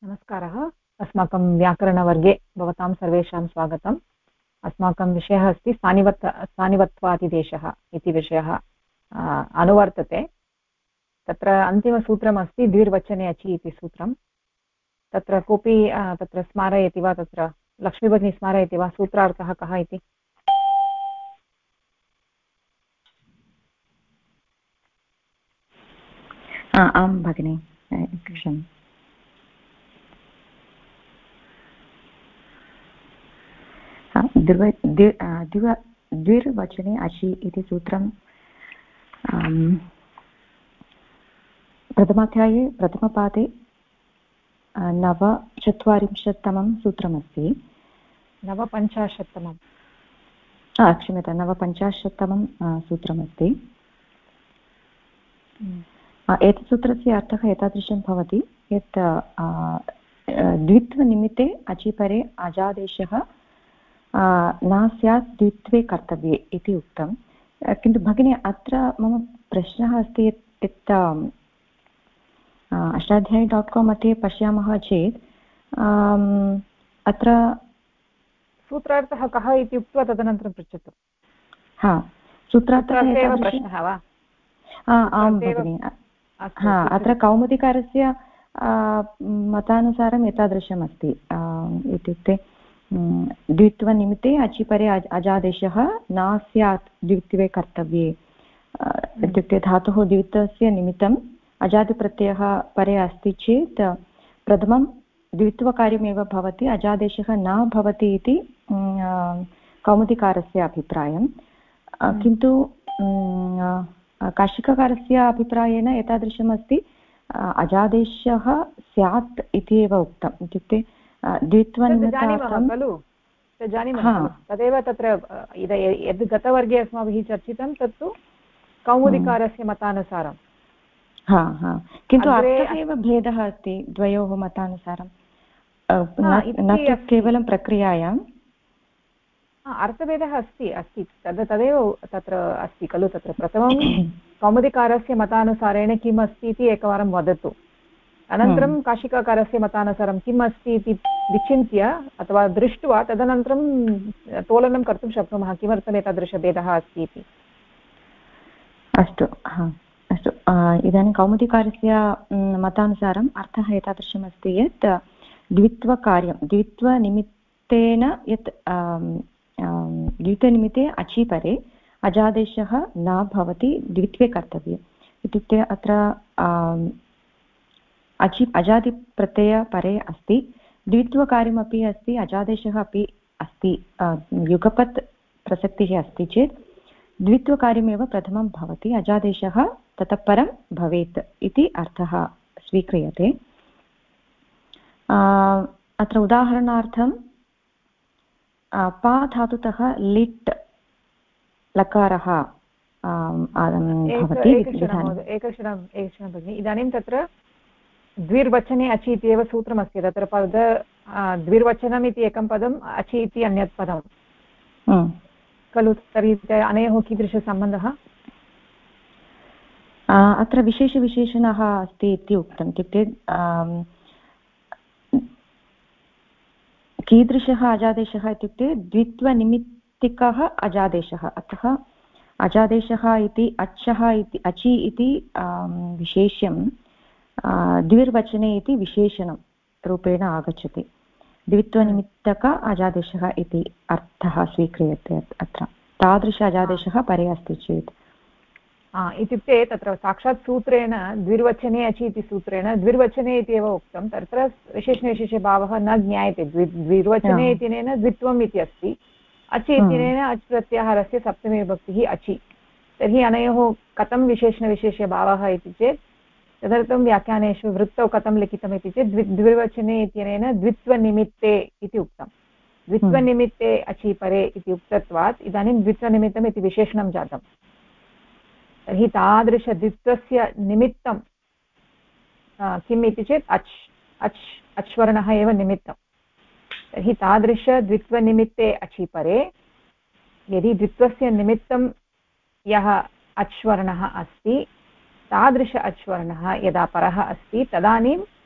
नमस्कारः। अस्माकं व्याकरणवर्गे भवतां सर्वेषां स्वागतम्। अस्माकं विषयः अस्ति स्थानिवत्वादिदेशः इति विषयः अनुवर्तते। तत्र अन्तिमसूत्रमस्ति द्विर्वचने अचि इति सूत्रं। तत्र कोऽपि तत्र स्मारयति वा? तत्र लक्ष्मीभगिनी स्मारयति वा सूत्रार्थः कः इति? आं भगिनि, द्विर्वचने अचि इति सूत्रं प्रथमाध्याये प्रथमपादे 49तमं सूत्रमस्ति। 49तमं क्षम्यतां 49तमं सूत्रमस्ति। एतत् सूत्रस्य अर्थः एतादृशं भवति यत् द्वित्वनिमित्ते अचिपरे अजादेशः न स्यात् द्वित्वे कर्तव्ये इति उक्तं। किन्तु भगिनी अत्र मम प्रश्नः अस्ति यत् अष्टाध्यायी.com मध्ये पश्यामः चेत् अत्र सूत्रार्थः कः इति उक्त्वा तदनन्तरं पृच्छतु। सूत्रार्थः एव प्रश्नः वा? आं भगिनि। अत्र कौमुदीकारस्य मतानुसारम् एतादृशमस्ति। इत्युक्ते द्वित्वनिमित्ते अचिपरे अजादेशः न स्यात् द्वित्वे कर्तव्ये। इत्युक्ते धातुः द्वित्वस्य निमित्तम् अजादिप्रत्ययः परे अस्ति चेत् प्रथमं द्वित्वकार्यमेव भवति, अजादेशः न भवति इति कौमुदीकारस्य अभिप्रायं। किन्तु काशिकाकारस्य अभिप्रायेण एतादृशमस्ति, अजादेशः स्यात् इति एव उक्तम्। इत्युक्ते द्वित्वनिमित्तार्थं खलु जानीमः, तदेव तत्र यद् गतवर्गे अस्माभिः चर्चितं तत्तु कौमुदीकारस्य मतानुसारं। किन्तु अर्थः एव भेदः अस्ति द्वयोः मतानुसारं, न तु केवलं प्रक्रियायाम्। अर्थभेदः अस्ति तदेव तत्र अस्ति खलु। तत्र प्रथमं कौमुदीकारस्य मतानुसारेण किम् अस्ति इति एकवारं वदतु, अनन्तरं काशिकाकारस्य मतानुसारं किम् अस्ति इति विचिन्त्य अथवा दृष्ट्वा तदनन्तरं तोलनं कर्तुं शक्नुमः किमर्थम् एतादृशभेदः अस्ति इति। अस्तु इदानीं कौमुदीकारस्य मतानुसारम् अर्थः एतादृशमस्ति यत् द्वित्वनिमित्तेन यत् द्वित्वनिमित्ते अचिपरे अजादेशः न भवति द्वित्वे कर्तव्ये। इत्युक्ते अत्र अजादिप्रत्यय परे अस्ति, द्वित्वकार्यमपि अस्ति, अजादेशः अपि अस्ति, युगपत् प्रसक्तिः अस्ति चेत् द्वित्वकार्यमेव प्रथमं भवति, अजादेशः ततः परं भवेत् इति अर्थः स्वीक्रियते। अत्र उदाहरणार्थं पा धातुतः लिट् लकारः भवति। एकक्षणं भगिनि, इदानीं तत्र द्विर्वचने अचि इति एव सूत्रमस्ति। तत्र पद द्विर्वचनम् इति एकं पदम्, अचि इति अन्यत् पदं खलु। तर्हि अनयोः कीदृशसम्बन्धः? अत्र विशेषविशेषणः अस्ति इति उक्तम्। इत्युक्ते कीदृशः अजादेशः इत्युक्ते द्वित्वनिमित्तिकः अजादेशः। अतः अजादेशः इति अचि इति विशेष्यं द्विर्वचने इति विशेषणं रूपेण आगच्छति। द्वित्वनिमित्तक अजादेशः इति अर्थः स्वीक्रियते अत्र। तादृश अजादेशः परे अस्ति चेत् इत्युक्ते तत्र साक्षात् सूत्रेण द्विर्वचने अचि इति सूत्रेण द्विर्वचने इति एव उक्तं। तत्र विशेषणविशेषभावः न ज्ञायते। द्विर्वचने इत्यनेन द्वित्वम् इति अस्ति, अचि इत्यनेन अच् प्रत्याहारस्य सप्तमी विभक्तिः अचि। तर्हि अनयोः कथं विशेषणविशेषभावः इति चेत् तदर्थं व्याख्यानेषु वृत्तौ कथं लिखितम् इति चेत् द्विर्वचने इत्यनेन द्वित्वनिमित्ते इति उक्तं। द्वित्वनिमित्ते अचि परे इति उक्तत्वात् इदानीं द्वित्वनिमित्तम् इति विशेषणं जातम्। तर्हि तादृशद्वित्वस्य निमित्तं किम् इति चेत् अच्वर्णः एव निमित्तं। तर्हि तादृशद्वित्वनिमित्ते अचि परे यदि द्वित्वस्य निमित्तं यः अच्वर्णः अस्ति, तादृश अच्वर्णः यदा परः अस्ति तदानीं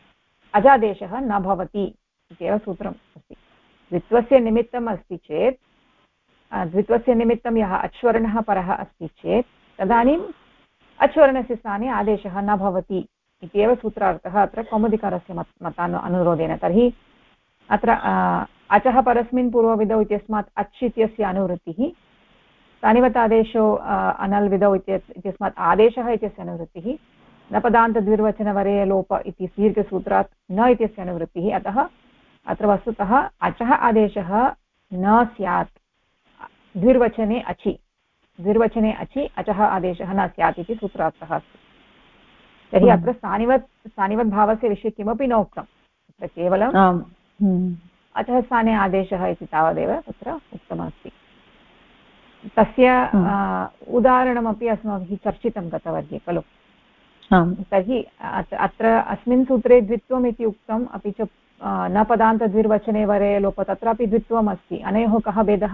अजादेशः न भवति इत्येव सूत्रम् अस्ति। द्वित्वस्य निमित्तम् अस्ति चेत् द्वित्वस्य निमित्तं यः अच्वर्णः परः अस्ति चेत् तदानीम् अच्वर्णस्य स्थाने आदेशः न भवति इत्येव सूत्रार्थः अत्र कौमुदीकारस्य अनुरोधेन। तर्हि अत्र अचः परस्मिन् पूर्वविधौ इत्यस्मात् अच् इत्यस्य अनुवृत्तिः, तानिवत् आदेशो अनल् विधौ इत्यस्मात् आदेशः इत्यस्य अनुवृत्तिः, नपदान्तद्विर्वचनवरे लोप इति दीर्घसूत्रात् न इत्यस्य अनुवृत्तिः। अतः अत्र वस्तुतः अचः आदेशः न स्यात् द्विर्वचने अचि, द्विर्वचने अचि अचः आदेशः न स्यात् इति सूत्रार्थः अस्ति। तर्हि अत्र स्थानिवत् भावस्य विषये किमपि न उक्तम्, अत्र केवलं अचः स्थाने आदेशः इति तावदेव तत्र उक्तमस्ति। तस्य उदाहरणमपि अस्माभिः चर्चितं गतवर्गे खलु। तर्हि अत्र अस्मिन् सूत्रे द्वित्वम् इति उक्तम्, अपि च न पदान्तद्विर्वचने वरे लोप तत्रापि द्वित्वम् अस्ति। अनयोः कः भेदः?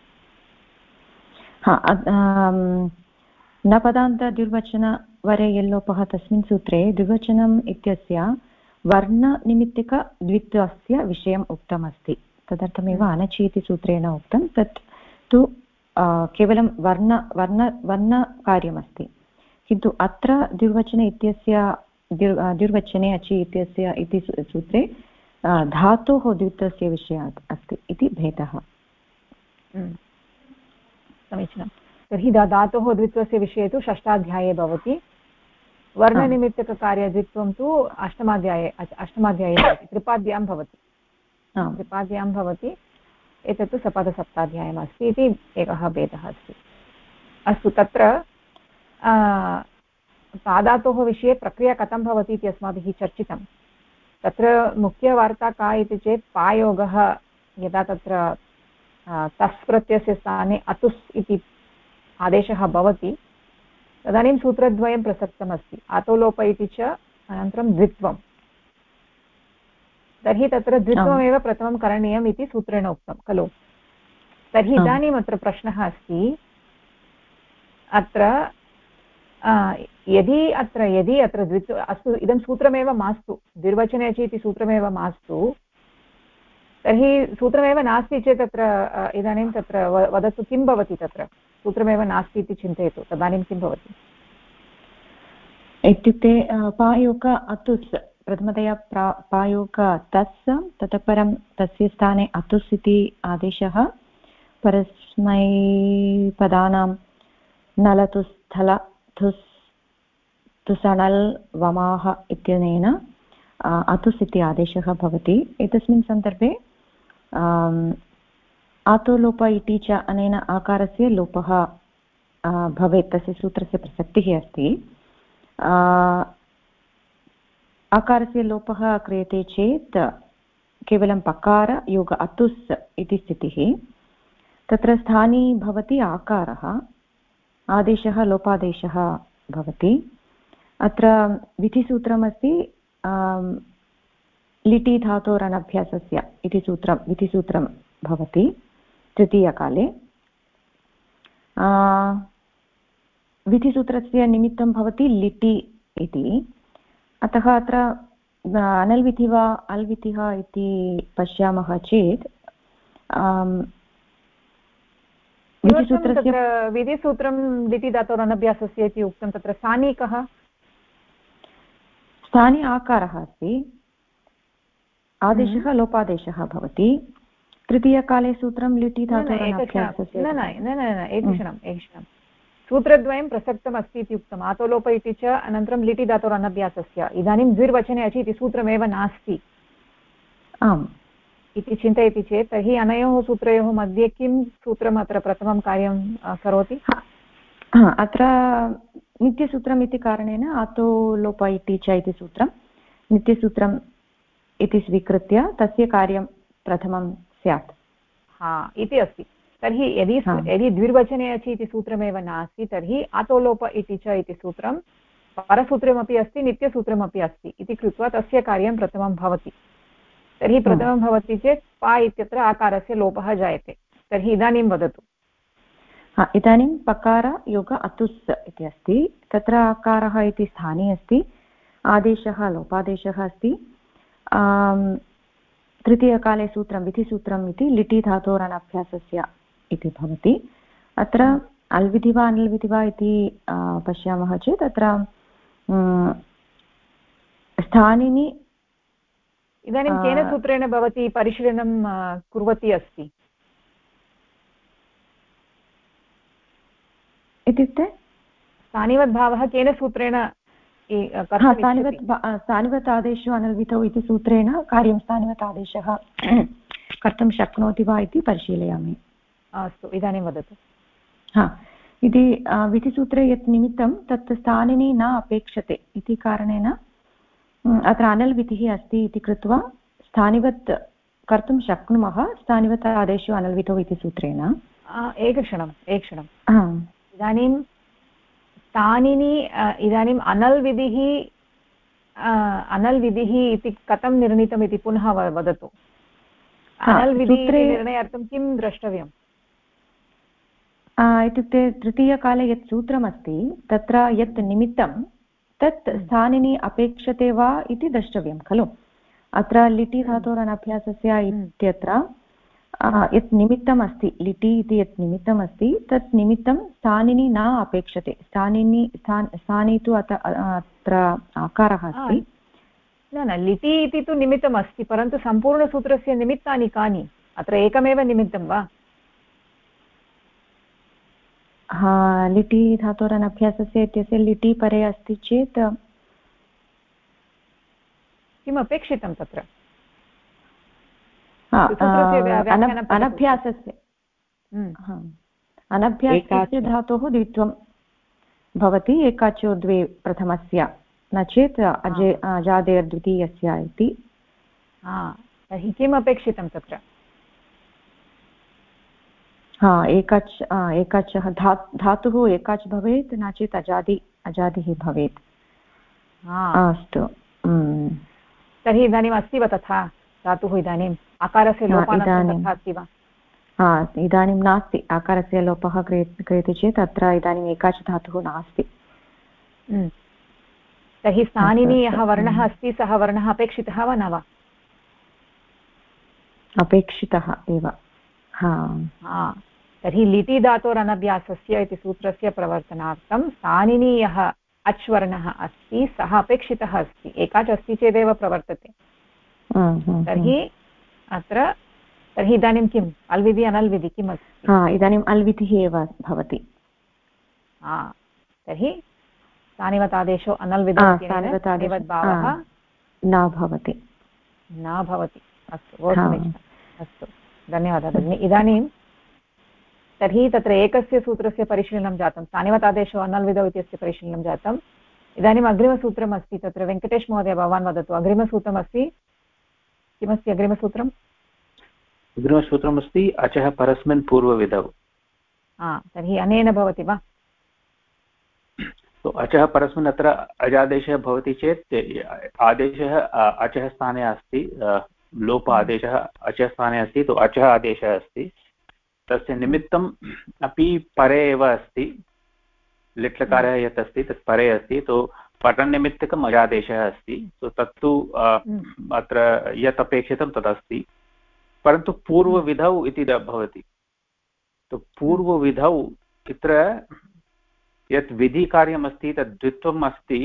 न पदान्तद्विर्वचनवरे यल्लोपः तस्मिन् सूत्रे द्विवचनम् इत्यस्य वर्णनिमित्तिकद्वित्वस्य विषयम् उक्तमस्ति। तदर्थमेव अनचि इति सूत्रेण उक्तं। तत् तु केवलं वर्णकार्यमस्ति, किन्तु अत्र द्विर्वचने इत्यस्य द्विर्वचने अचि इत्यस्य इति सूत्रे धातोः द्वित्वस्य विषयात् अस्ति इति भेदः। समीचीनं। तर्हि धातोः द्वित्वस्य विषये तु षष्ठाध्याये भवति, वर्णनिमित्तककार्यद्वित्वं तु अष्टमाध्याये भवति, त्रिपाद्यां भवति, त्रिपाद्यां भवति। एतत्तु सपादसप्ताध्यायम् अस्ति इति एकः भेदः अस्ति। अस्तु, तत्र पादातोः विषये प्रक्रिया कथं भवति इति अस्माभिः चर्चितं। तत्र मुख्यवार्ता का इति चेत् पायोगः यदा तत्र तस् प्रत्ययस्य स्थाने अतुस् इति आदेशः भवति तदानीं सूत्रद्वयं प्रसक्तमस्ति, आतोलोप इति च अनन्तरं द्वित्वं। तर्हि तत्र द्वित्वमेव प्रथमं करणीयम् इति सूत्रेण उक्तं खलु। तर्हि इदानीम् अत्र प्रश्नः अस्ति, अत्र यदि अत्र द्वित्व अस्तु, इदं सूत्रमेव मास्तु, द्विर्वचने अचि इति सूत्रमेव मास्तु, तर्हि सूत्रमेव नास्ति चेत् तत्र इदानीं तत्र वदतु किं भवति? तत्र सूत्रमेव नास्ति इति चिन्तयतु, तदानीं किं भवति? इत्युक्ते पायोग अतुस्, प्रथमतया पायोग तस्, ततः परं तस्य स्थाने अतुस् इति आदेशः परस्मैपदानां नलतुस् स्थल थुस् तुसणल् वमाः इत्यनेन अतुस् इति आदेशः भवति। एतस्मिन् सन्दर्भे आतोलोप इति च अनेन आकारस्य लोपः भवेत्, तस्य सूत्रस्य प्रसक्तिः अस्ति। आकारस्य लोपः क्रियते चेत् केवलं पकार योग अतुस् इति स्थितिः। तत्र स्थानी भवति आकारः, आदेशः लोपादेशः भवति। अत्र विधिसूत्रमस्ति लिटि धातोरनभ्यासस्य इति सूत्रं, विधिसूत्रं भवति तृतीयकाले। विधिसूत्रस्य निमित्तं भवति लिटि इति। अतः अत्र अनल्विधिः वा अल्विधिः इति पश्यामः चेत् विधिसूत्रं लिटि धातोरनभ्यासस्य इति उक्तं, तत्र स्थानी कः? स्थानी आकारः अस्ति, आदेशः लोपादेशः भवति। तृतीयकाले सूत्रं लिटि धातोरनभ्यासस्य। एकक्षणं, सूत्रद्वयं प्रसक्तमस्ति इति उक्तम्, आतोलोप इति च अनन्तरं लिटि धातोरनभ्यासस्य। इदानीं द्विर्वचने अचि इति सूत्रमेव नास्ति आम् इति चिन्तयति चेत् तर्हि अनयोः सूत्रयोः मध्ये किं सूत्रम् अत्र प्रथमं कार्यं करोति? अत्र नित्यसूत्रम् इति कारणेन आतोलोप इति च इति सूत्रं नित्यसूत्रम् इति स्वीकृत्य तस्य कार्यं प्रथमं स्यात् इति अस्ति। तर्हि यदि द्विर्वचने अचि इति सूत्रमेव नास्ति तर्हि आतोलोप इति च इति सूत्रं परसूत्रमपि अस्ति, नित्यसूत्रमपि अस्ति इति कृत्वा तस्य कार्यं प्रथमं भवति। तर्हि प्रथमं भवति चेत् पा इत्यत्र आकारस्य लोपः जायते। तर्हि इदानीं वदतु। इदानीं पकार योग अतुस् इति अस्ति, तत्र आकारः इति स्थाने अस्ति, आदेशः लोपादेशः अस्ति। तृतीयकाले सूत्रं विधिसूत्रम् इति लिटि धातोरनभ्यासस्य इति भवति। अत्र अल्विधि वा अनल्विधि वा इति पश्यामः चेत् अत्र स्थानिनि इदानीं केन सूत्रेण भवती परिशीलनं कुर्वती अस्ति इत्युक्ते स्थानिवद्भावः केन सूत्रेण स्थानिवत् आदेशो अनल्वितौ इति सूत्रेण कार्यं स्थानिवत् आदेशः कर्तुं शक्नोति वा इति परिशीलयामि। अस्तु इदानीं वदतु। इति विधिसूत्रे यत् निमित्तं तत् स्थानिनि न अपेक्षते इति कारणेन अत्र अनल्विधिः अस्ति इति कृत्वा स्थानिवत् कर्तुं शक्नुमः स्थानिवत् आदेशो अनल्वितौ इति सूत्रेण। एकक्षणम् इदानीं स्थानिनि इदानीम् अनल्विधिः इति कथं निर्णीतम् इति पुनः वदतु। अनल्विधिः निर्णयार्थं किं द्रष्टव्यम् इत्युक्ते तृतीयकाले यत् सूत्रमस्ति तत्र यत् निमित्तं तत् स्थानिनि अपेक्षते वा इति द्रष्टव्यं खलु। अत्र लिटि धातोरनभ्यासस्य इत्यत्र यत् निमित्तम् अस्ति लिटि इति यत् निमित्तम् अस्ति तत् निमित्तं स्थानिनि न अपेक्षते। स्थाने तु अत्र आकारः अस्ति। न लिटि इति तु निमित्तम् अस्ति परन्तु सम्पूर्णसूत्रस्य निमित्तानि कानि अत्र एकमेव निमित्तं वा? लिटि धातोरनभ्यासस्य इत्यस्य लिटि परे अस्ति चेत् किम् अपेक्षितं तत्र? अनभ्यासस्य धातोः द्वित्वं भवति एकाचो द्वे प्रथमस्य न चेत् अजादेर् द्वितीयस्य इति। तर्हि किम् अपेक्षितं तत्र? एकाचः धातुः एकाच् भवेत् न चेत् अजादिः भवेत्। अस्तु तर्हि इदानीम् अस्ति वा तथा धातुः? इदानीम् आकारस्य लोपानन्तरं तथा अस्ति वा? इदानीं नास्ति। आकारस्य लोपः क्रियते चेत् अत्र इदानीम् एकाच् धातुः नास्ति। तर्हि स्थानिनि यः वर्णः अस्ति सः वर्णः अपेक्षितः वा न वा? अपेक्षितः एव। तर्हि लिटि धातोरनभ्यासस्य इति सूत्रस्य प्रवर्तनार्थं स्थानिनि यः अच् वर्णः अस्ति सः अपेक्षितः अस्ति। एकाच् अस्ति चेदेव प्रवर्तते। तर्हि इदानीं किम् अल्विधि अनल्विधि किम् अस्ति? इदानीम् अल्विधिः एव भवति। तर्हि स्थानिवत् आदेशो अनल्विधवद्भावः न भवति। अस्तु अस्तु धन्यवादः भगिनि। इदानीं तर्हि तत्र एकस्य सूत्रस्य परिशीलनं जातं स्थानिवत् आदेशो अनल्विधौ इत्यस्य परिशीलनं जातम्। इदानीम् अग्रिमसूत्रम् अस्ति तत्र वेङ्कटेश महोदय भवान् वदतु। अग्रिमसूत्रमस्ति किमस्ति? अग्रिमसूत्रम् अग्रिमसूत्रमस्ति अचः परस्मिन् पूर्वविधौ। तर्हि अनेन भवति वा? अचः परस्मिन् अत्र अजादेशः भवति चेत् आदेशः अचः स्थाने अस्ति। लोप आदेशः अचः स्थाने अस्ति तो अचः आदेशः अस्ति। तस्य निमित्तम् अपि परे एव अस्ति। लिट्लकारः यत् अस्ति तत् परे अस्ति तो पठननिमित्तकम् अजादेशः अस्ति। तो तत्तु अत्र यत् अपेक्षितं तदस्ति परन्तु पूर्वविधौ इति भवति। तो पूर्वविधौ तत्र यत् विधिकार्यमस्ति तद् द्वित्वम् अस्ति।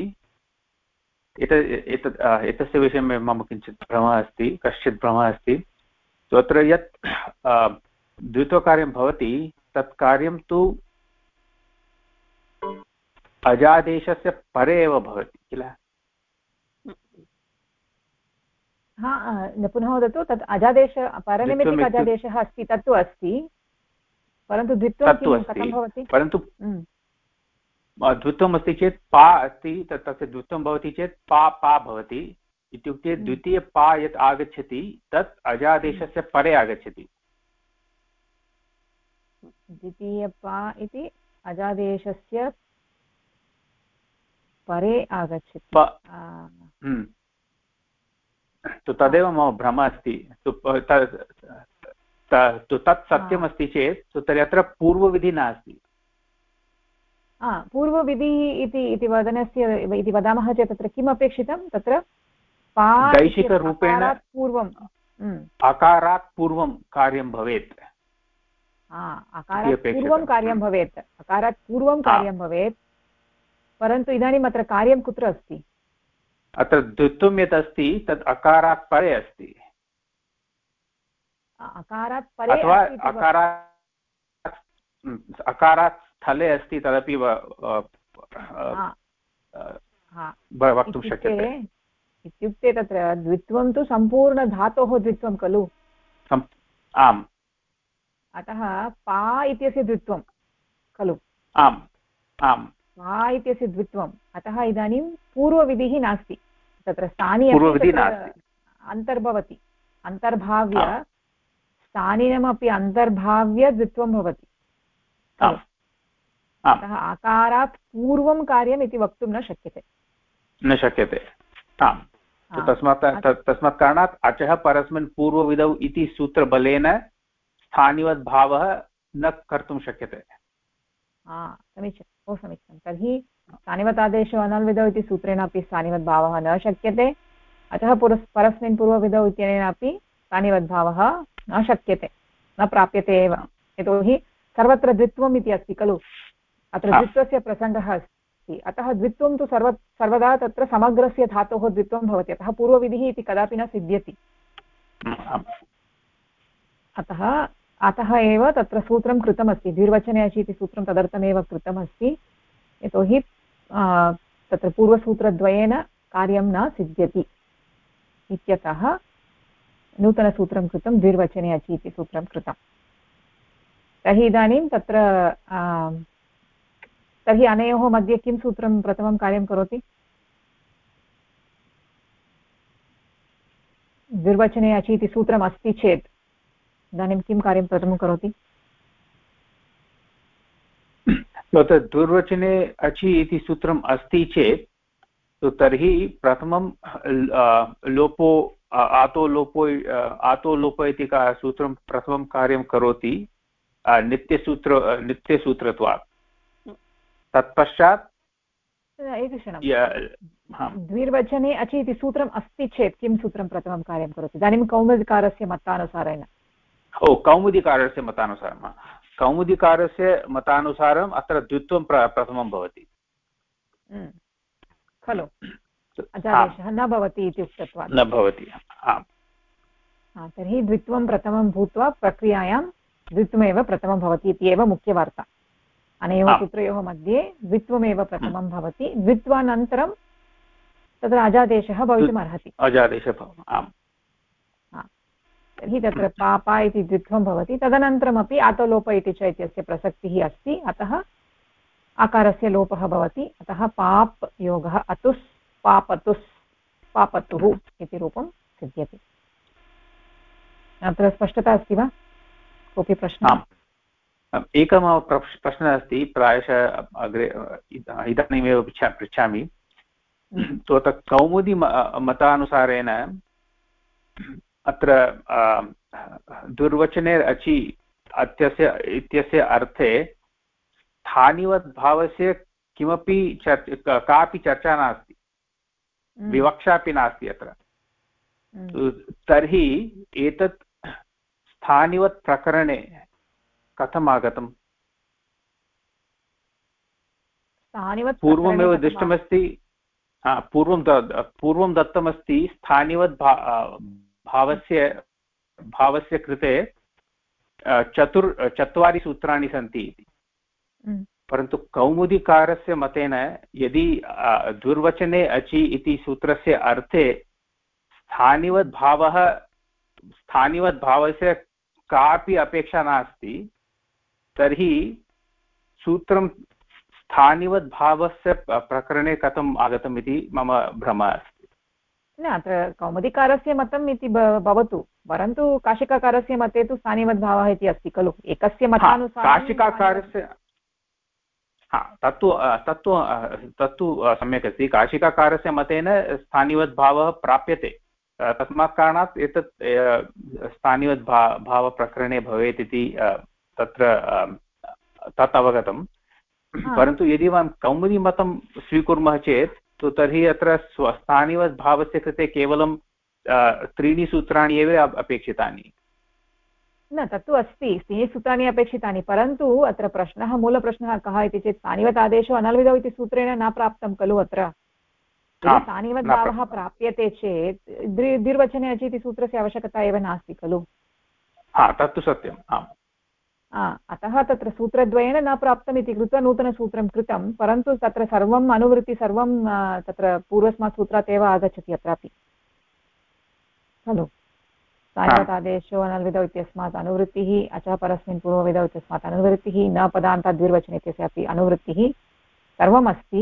एतस्य विषये मम किञ्चित् भ्रमः अस्ति, कश्चित् भ्रमः अस्ति। तो अत्र यत् द्वित्वकार्यं भवति तत् कार्यं तु अजादेशस्य परे एव भवति किल? पुनः वदतु। तत् अजादेश परनिमित्तिक अजादेशः अस्ति तत्तु अस्ति परन्तु द्वित्वं कथं भवति? परन्तु द्वित्वम् अस्ति चेत् पा अस्ति तस्य द्वित्वं भवति चेत् पा भवति। इत्युक्ते द्वितीय पा यत् आगच्छति तत् अजादेशस्य परे आगच्छति। द्वितीय पा इति अजादेशस्य परे आगच्छति। तदेव मम भ्रमः अस्ति। तत् सत्यमस्ति चेत् तर्हि अत्र पूर्वविधिः नास्ति। पूर्वविधिः इति वदनस्य इति वदामः चेत् तत्र किम् अपेक्षितं? तत्र दैशिकरूपेण पूर्वं अकारात् पूर्वं कार्यं भवेत्। अकारात् पूर्वं कार्यं भवेत्, अकारात् पूर्वं कार्यं भवेत्, परन्तु इदानीम् अत्र कार्यं कुत्र अस्ति? अत्र द्वित्वं यत् अस्ति तत् अकारात् परे अस्ति, अकारात् परे अथवा अकारात् स्थले अस्ति, तदपि वक्तुं शक्यते। इत्युक्ते तत्र द्वित्वं तु सम्पूर्णधातोः द्वित्वं खलु? आम्, अतः पा इत्यस्य द्वित्वं खलु? आम् आम्, पा इत्यस्य द्वित्वम्, अतः इदानीं पूर्वविधिः नास्ति, तत्र स्थाने अन्तर्भवति, अन्तर्भाव्य स्थानिनमपि अन्तर्भाव्य द्वित्वं भवति। अतः आकारात् पूर्वं कार्यम् इति वक्तुं न शक्यते। आम्, तस्मात् कारणात् अचः परस्मिन् पूर्वविधौ इति सूत्रबलेन स्थानिवद्भावः न कर्तुं शक्यते। समीचीनं, बहु समीचीनं। तर्हि स्थानिवतादेशो अनल्विधौ इति सूत्रेण अपि स्थानिवद्भावः न शक्यते, अतः परस्मिन् पूर्वविधौ इत्यनेन अपि स्थानिवद्भावः न शक्यते, न प्राप्यते एव, यतोहि सर्वत्र द्वित्वम् इति अस्ति खलु, अत्र द्वित्वस्य प्रसङ्गः अस्ति, अतः द्वित्वं तु सर्वदा तत्र समग्रस्य धातोः द्वित्वं भवति, अतः पूर्वविधिः इति कदापि न सिद्ध्यति। अतः एव तत्र सूत्रं कृतमस्ति, द्विर्वचने अचि इति सूत्रं तदर्थमेव कृतमस्ति, यतोहि तत्र पूर्वसूत्रद्वयेन कार्यं न सिद्ध्यति इत्यतः नूतनसूत्रं कृतं, द्विर्वचने अचि इति सूत्रं कृतम्। तर्हि इदानीं तर्हि अनयोः मध्ये किं सूत्रं प्रथमं कार्यं करोति? द्विर्वचने अचि इति सूत्रम् अस्ति चेत् इदानीं किं कार्यं प्रथमं करोति? द्विर्वचने अचि इति सूत्रम् अस्ति चेत् तर्हि प्रथमं लोपो आतो लोप इति सूत्रं प्रथमं कार्यं करोति नित्यसूत्रत्वात्। तत्पश्चात् एकक्षणं, द्विर्वचने अचि इति सूत्रम् अस्ति चेत् किं सूत्रं प्रथमं कार्यं करोति? इदानीं कौमुदीकारस्य मतानुसारेण कौमुदीकारस्य मतानुसारम् अत्र द्वित्वं प्रथमं भवति खलु, अजादेशः न भवति इति उक्तत्वात् न भवति। तर्हि द्वित्वं प्रथमं भूत्वा प्रक्रियायां द्वित्वमेव प्रथमं भवति इति एव मुख्यवार्ता। अनयोः सूत्रयोः मध्ये द्वित्वमेव प्रथमं भवति, द्वित्वानन्तरं तत्र अजादेशः भवितुमर्हति। तर्हि तत्र पापा इति द्वित्वं भवति, तदनन्तरमपि आतोलोप इति च इत्यस्य प्रसक्तिः अस्ति, अतः आकारस्य लोपः भवति, अतः पाप् योगः अतुस् पापतुस् पापतुः इति रूपं सिद्ध्यति। अत्र स्पष्टता अस्ति वा? कोऽपि प्रश्नः? एकः प्रश्नः अस्ति, प्रायशः अग्रे इदानीमेव पृच्छामि। कौमुदी मतानुसारेण अत्र दुर्वचने अचि इत्यस्य अर्थे स्थानिवद्भावस्य किमपि कापि चर्चा नास्ति, विवक्षापि नास्ति अत्र। तर्हि एतत् स्थानिवत् प्रकरणे कथम् आगतम्? पूर्वमेव दृष्टमस्ति, पूर्वं दत्तमस्ति स्थानिवत् भावस्य कृते चत्वारि सूत्राणि सन्ति इति, परन्तु कौमुदीकारस्य मतेन यदि दुर्वचने अचि इति सूत्रस्य अर्थे स्थानिवद्भावस्य कापि अपेक्षा नास्ति, तर्हि सूत्रं स्थानिवद्भावस्य प्रकरणे कथम् आगतम् इति मम भ्रमः अस्ति। न, अत्र कौमुदीकारस्य मतम् इति भवतु, परन्तु काशिकाकारस्य मते तु स्थानिवद्भावः इति अस्ति खलु, एकस्य मतानुसारं काशिकाकारस्य तत्तु सम्यक् अस्ति। काशिकाकारस्य मतेन स्थानिवद्भावः प्राप्यते, तस्मात् कारणात् एतत् स्थानिवद्भावप्रकरणे भवेत् इति तत्र तत् अवगतं। परन्तु यदि वयं कौमुदीमतं स्वीकुर्मः चेत् तो तर्हि अत्र स्थानिवद्भावस्य कृते केवलं 3 सूत्राणि एव अपेक्षितानि। न, तत्तु अस्ति, 3 सूत्राणि अपेक्षितानि, परन्तु अत्र प्रश्नः, मूलप्रश्नः कः इति चेत् स्थानिवतादेशो अनल्विदौ इति सूत्रेण न प्राप्तं खलु। अत्र यदि स्थानिवद्भावः प्राप्यते चेत् द्विर्वचने अचि इति सूत्रस्य आवश्यकता एव नास्ति खलु। तत्तु सत्यम्। अतः तत्र सूत्रद्वयेन न प्राप्तम् इति कृत्वा नूतनसूत्रं कृतं, परन्तु तत्र सर्वम् अनुवृत्ति सर्वं तत्र पूर्वस्मात् सूत्रात् एव आगच्छति अत्रापि खलु। स्थानिवतादेशो अनल्विदौ इत्यस्मात् अनुवृत्तिः, अचः परस्मिन् पूर्वविधौ इत्यस्मात् अनुवृत्तिः, न पदान्तात् द्विर्वचने इत्यस्यापि अनुवृत्तिः सर्वम् अस्ति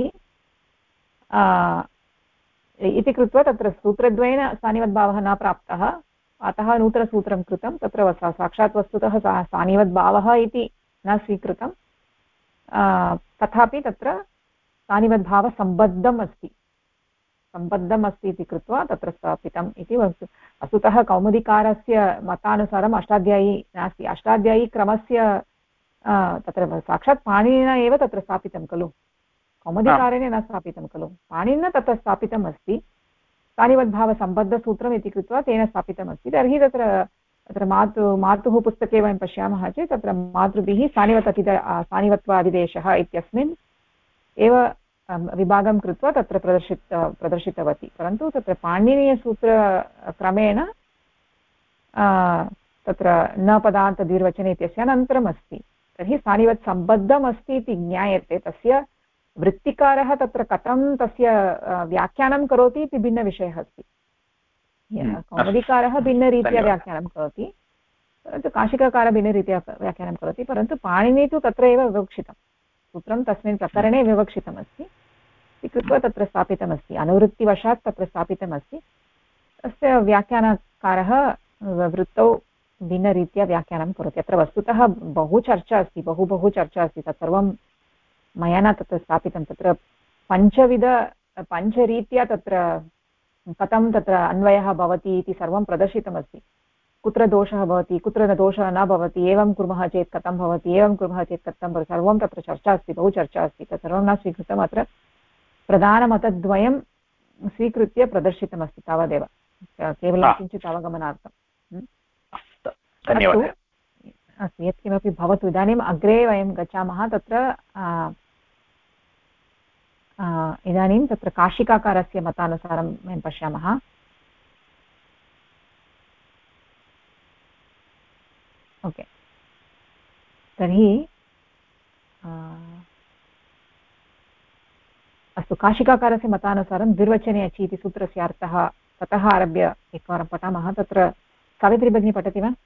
इति कृत्वा तत्र सूत्रद्वयेन स्थानिवद्भावः न प्राप्तः, अतः नूतनसूत्रं कृतं। तत्र साक्षात् वस्तुतः स्थानिवद्भावः इति न स्वीकृतं, तथापि तत्र स्थानिवद्भावसम्बद्धम् अस्ति, सम्बद्धम् अस्ति इति कृत्वा तत्र स्थापितम् इति वस्तुतः कौमुदीकारस्य मतानुसारम् अष्टाध्यायी नास्ति, अष्टाध्यायी क्रमस्य तत्र साक्षात् पाणिनिना एव तत्र स्थापितं खलु, कौमुदीकारेण न स्थापितं खलु, पाणिनिना तत्र स्थापितम् अस्ति। स्थानिवद्भावसम्बद्धसूत्रम् इति कृत्वा तेन स्थापितमस्ति। तर्हि तत्र मातुः पुस्तके वयं पश्यामः चेत् तत्र मातृभिः स्थानिवत्वादिदेशः इत्यस्मिन् एव विभागं कृत्वा तत्र प्रदर्शितवती, परन्तु तत्र पाणिनीयसूत्रक्रमेण तत्र न पदान्तद्विर्वचने इत्यस्य अनन्तरम् अस्ति। तर्हि स्थानिवत्सम्बद्धम् अस्ति इति ज्ञायते, तस्य वृत्तिकारः तत्र कथं तस्य व्याख्यानं करोति इति भिन्नविषयः अस्ति। कौमुदीकारः भिन्नरीत्या व्याख्यानं करोति, परन्तु काशिकाकारः भिन्नरीत्या व्याख्यानं करोति, परन्तु पाणिनिः तु तत्र एव विवक्षितं, सूत्रं तस्मिन् प्रकरणे विवक्षितमस्ति इति कृत्वा तत्र स्थापितमस्ति, अनुवृत्तिवशात् तत्र स्थापितमस्ति। तस्य व्याख्यानकारः वृत्तौ भिन्नरीत्या व्याख्यानं करोति। अत्र वस्तुतः बहु चर्चा अस्ति, बहु चर्चा अस्ति, तत्सर्वं मया न तत्र स्थापितं। तत्र पञ्चरीत्या तत्र कथं तत्र अन्वयः भवति इति सर्वं प्रदर्शितमस्ति, कुत्र दोषः भवति, कुत्र दोषः न भवति, एवं कुर्मः चेत् कथं भवति, एवं कुर्मः चेत् कथं भवति, सर्वं तत्र चर्चा अस्ति, बहु चर्चा अस्ति। तत्सर्वं न स्वीकृतम्, अत्र प्रधानमतद्वयं स्वीकृत्य प्रदर्शितमस्ति तावदेव, केवलं किञ्चित् अवगमनार्थम्। धन्यवादः। अस्तु, यत्किमपि भवतु, इदानीम् अग्रे वयं गच्छामः। तत्र इदानीं तत्र काशिकाकारस्य मतानुसारं वयं पश्यामः। ओके, तर्हि अस्तु, काशिकाकारस्य मतानुसारं द्विर्वचने अचि इति सूत्रस्य अर्थः ततः आरभ्य एकवारं पठामः। तत्र सावित्री भगिनी पठति वा?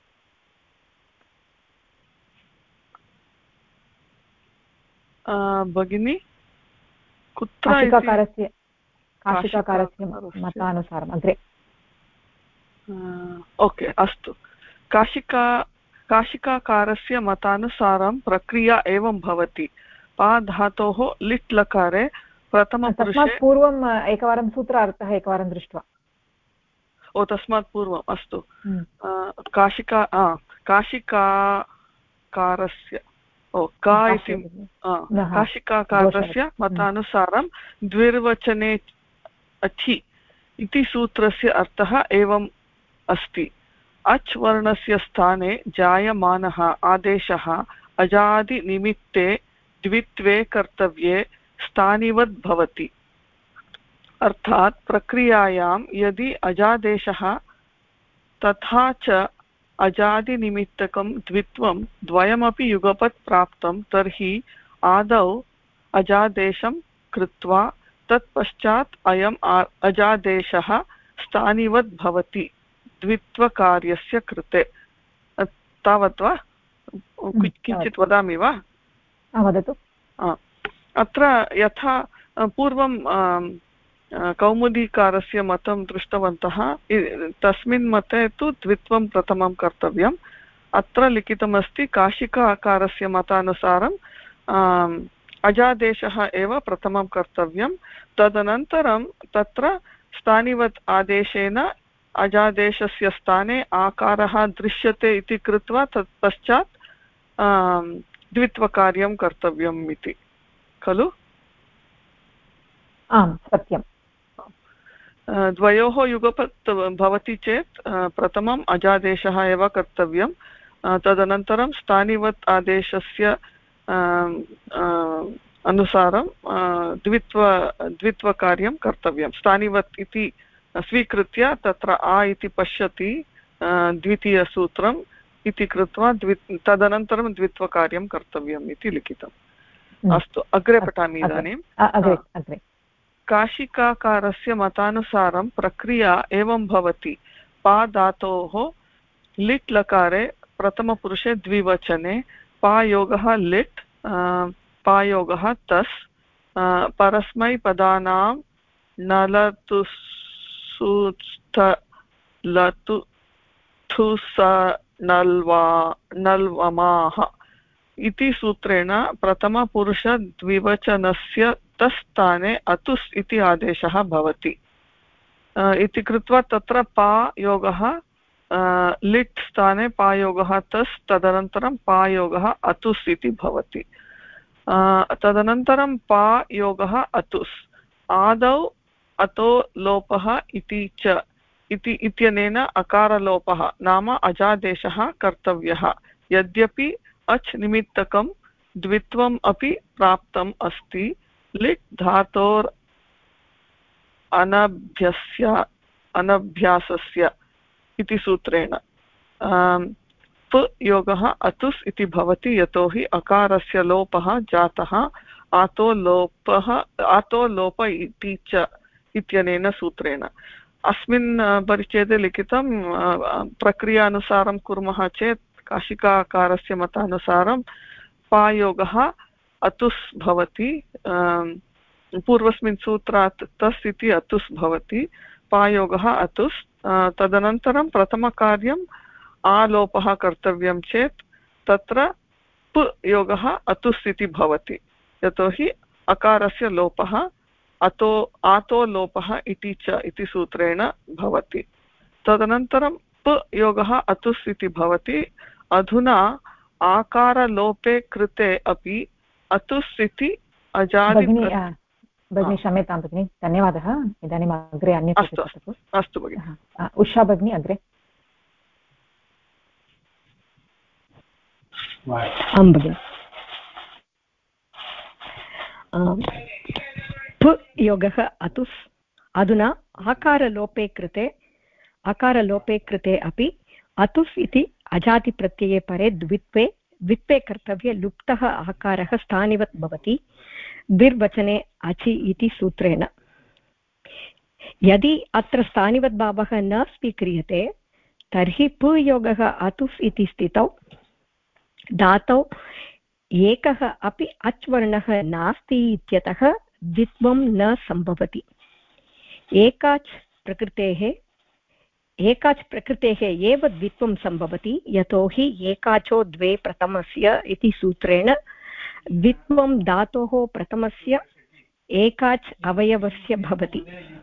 भगिनी, कुत्र? काशिकाकारस्य मतानुसारम् अग्रे। ओके, अस्तु। काशिकाकारस्य मतानुसारं प्रक्रिया एवं भवति। पा धातोः लिट् लकारे प्रथमपुरुषे। तस्मात् पूर्वम् एकवारं सूत्रार्थः एकवारं दृष्ट्वा। तस्मात् पूर्वम् अस्तु। काशिकाकारस्य काशिकाकारस्य मतानुसारं द्विर्वचने अचि इति सूत्रस्य अर्थः एवम् अस्ति। अच् वर्णस्य स्थाने जायमानः आदेशः अजादिनिमित्ते द्वित्वे कर्तव्ये स्थानिवद् भवति। अर्थात् प्रक्रियायां यदि अजादेशः तथा च अजादिनिमित्तकं द्वित्वं द्वयमपि युगपत् प्राप्तं तर्हि आदौ अजादेशं कृत्वा तत्पश्चात् अयम् अजादेशः स्थानिवद् भवति द्वित्वकार्यस्य कृते। तावत् वा? किञ्चित् वदामि वा? वदतु। अत्र यथा पूर्वं कौमुदीकारस्य मतं दृष्टवन्तः, तस्मिन् मते तु द्वित्वं प्रथमं कर्तव्यम्। अत्र लिखितमस्ति काशिकाकारस्य मतानुसारं अजादेशः एव प्रथमं कर्तव्यं, तदनन्तरं तत्र स्थानिवत् आदेशेन अजादेशस्य स्थाने आकारः दृश्यते इति कृत्वा तत्पश्चात् द्वित्वकार्यं कर्तव्यम् इति खलु? आम् सत्यं। द्वयोः युगपत् भवति चेत् प्रथमम् अजादेशः एव कर्तव्यं, तदनन्तरं स्थानिवत् आदेशस्य अनुसारं द्वित्वकार्यं कर्तव्यं। स्थानिवत् इति स्वीकृत्य तत्र आ इति पश्यति द्वितीयसूत्रम् इति कृत्वा तदनन्तरं द्वित्वकार्यं कर्तव्यम् इति लिखितम्। अस्तु, अग्रे पठामि इदानीम्। काशिकाकारस्य मतानुसारं प्रक्रिया एवं भवति। पा धातोः लिट् लकारे प्रथमपुरुषे द्विवचने पायोगः लिट् पायोगः तस् परस्मैपदानां नलतु सुस्थ लतु थुस नल्वमाः इति सूत्रेण प्रथमपुरुषद्विवचनस्य तस्थाने अतुस् इति आदेशः भवति इति कृत्वा तत्र पा योगः लिट् स्थाने पायोगः तस् तदनन्तरं पायोगः अतुस् इति भवति। तदनन्तरं पा योगः अतुस् आदौ अतो लोपः इति च इत्यनेन अकारलोपः नाम अजादेशः कर्तव्यः। यद्यपि अच् निमित्तकं द्वित्वम् अपि प्राप्तम् अस्ति लिट् धातोर् अनभ्यासस्य इति सूत्रेण प योगः अतुस् इति भवति, यतोहि अकारस्य लोपः जातः आतो लोप इति च इत्यनेन सूत्रेण। अस्मिन् परिच्छेदे लिखितं प्रक्रियानुसारं कुर्मः चेत् काशिकाकारस्य मतानुसारं पायोगः अतुस् भवति। पूर्वस्मिन् सूत्रात् तस् इति अतुस् भवति, पायोगः अतुस्। तदनन्तरं प्रथमकार्यं आलोपः कर्तव्यं चेत् तत्र प योगः अतुस् इति भवति, यतोहि अकारस्य लोपः आतो लोपः इति च इति सूत्रेण भवति। तदनन्तरं प योगः अतुस् इति भवति। अधुना आकारलोपे कृते अपि अतुस् इति अजादि। भगिनी क्षम्यतां भगिनि, धन्यवादः। इदानीम् अग्रे अन्यत् पठतु। अस्तु भगिनि। उषा भगिनी अग्रे। आं भगिनि। प योगः अतुस्। अधुना आकारलोपे कृते अपि अतुस् इति अजादिप्रत्यये परे द्वित्वे कर्तव्ये लुप्तः आकारः स्थानिवत् भवति द्विर्वचने अचि इति सूत्रेण। यदि अत्र स्थानिवद्भावः न स्वीक्रियते तर्हि प योगः अतुस् इति स्थितौ धातौ एकः अपि अच् वर्णः नास्ति इत्यतः द्वित्वं न सम्भवति। एकाच् प्रकृतेः एव द्वित्वं सम्भवति, यतोहि एकाचो द्वे प्रथमस्य इति सूत्रेण द्वित्वं धातोः प्रथमस्य एकाच् अवयवस्य भवति।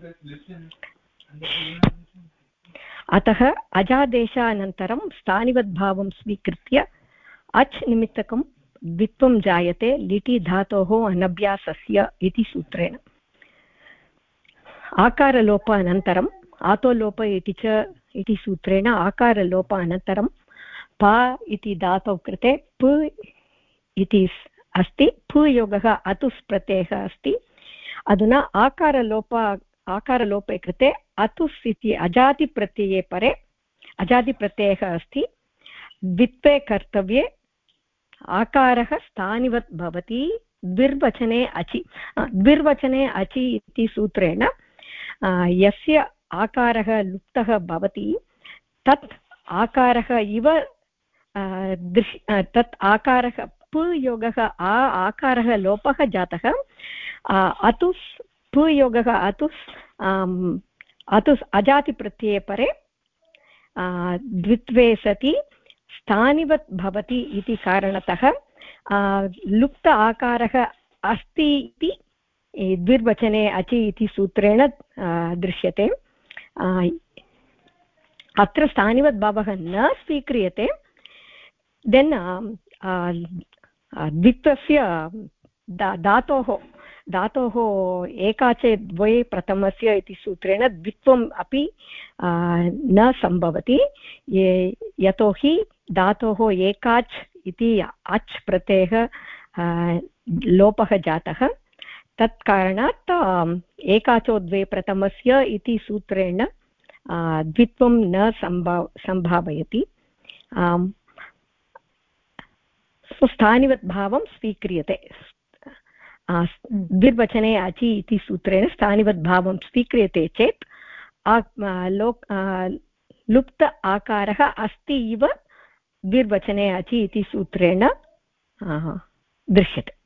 अतः अजादेशानन्तरं स्थानिवद्भावं स्वीकृत्य अच् निमित्तकं द्वित्वं जायते लिटि धातोः अनभ्यासस्य इति सूत्रेण। आकारलोपानन्तरम् आतोलोप इति च इति सूत्रेण आकारलोपानन्तरं पा इति धातोः कृते प इति अस्ति, प योगः अतुस् प्रत्ययः अस्ति। अधुना आकारलोपे कृते अतुस् इति अजादिप्रत्यये परे अजादिप्रत्ययः अस्ति। द्वित्वे कर्तव्ये आकारः स्थानिवत् भवति द्विर्वचने अचि इति सूत्रेण यस्य आकारः लुप्तः भवति तत् आकारः इव तत् आकारः प योगः आकारः लोपः जातः अतुस् प योगः अतुस् अजातिप्रत्यये परे द्वित्वे सति स्थानिवत् भवति इति कारणतः लुप्त आकारः अस्ति इति द्विर्वचने अचि इति सूत्रेण दृश्यते। अत्र स्थानिवद्भावः न स्वीक्रियते देन् द्वित्वस्य धातोः धातोः एकाचे द्वे प्रथमस्य इति सूत्रेण द्वित्वम् अपि न सम्भवति, यतोहि धातोः एकाच् इति अच् प्रत्ययः लोपः जातः। तत्कारणात् एकाचो द्वे प्रथमस्य इति सूत्रेण द्वित्वं न सम्भावयति। स्थानिवत् भावं स्वीक्रियते। द्विर्वचने अचि इति सूत्रेण स्थानिवत् भावं स्वीक्रियते चेत् लुप्त आकारः अस्ति इव द्विर्वचने अचि इति सूत्रेण दृश्यते।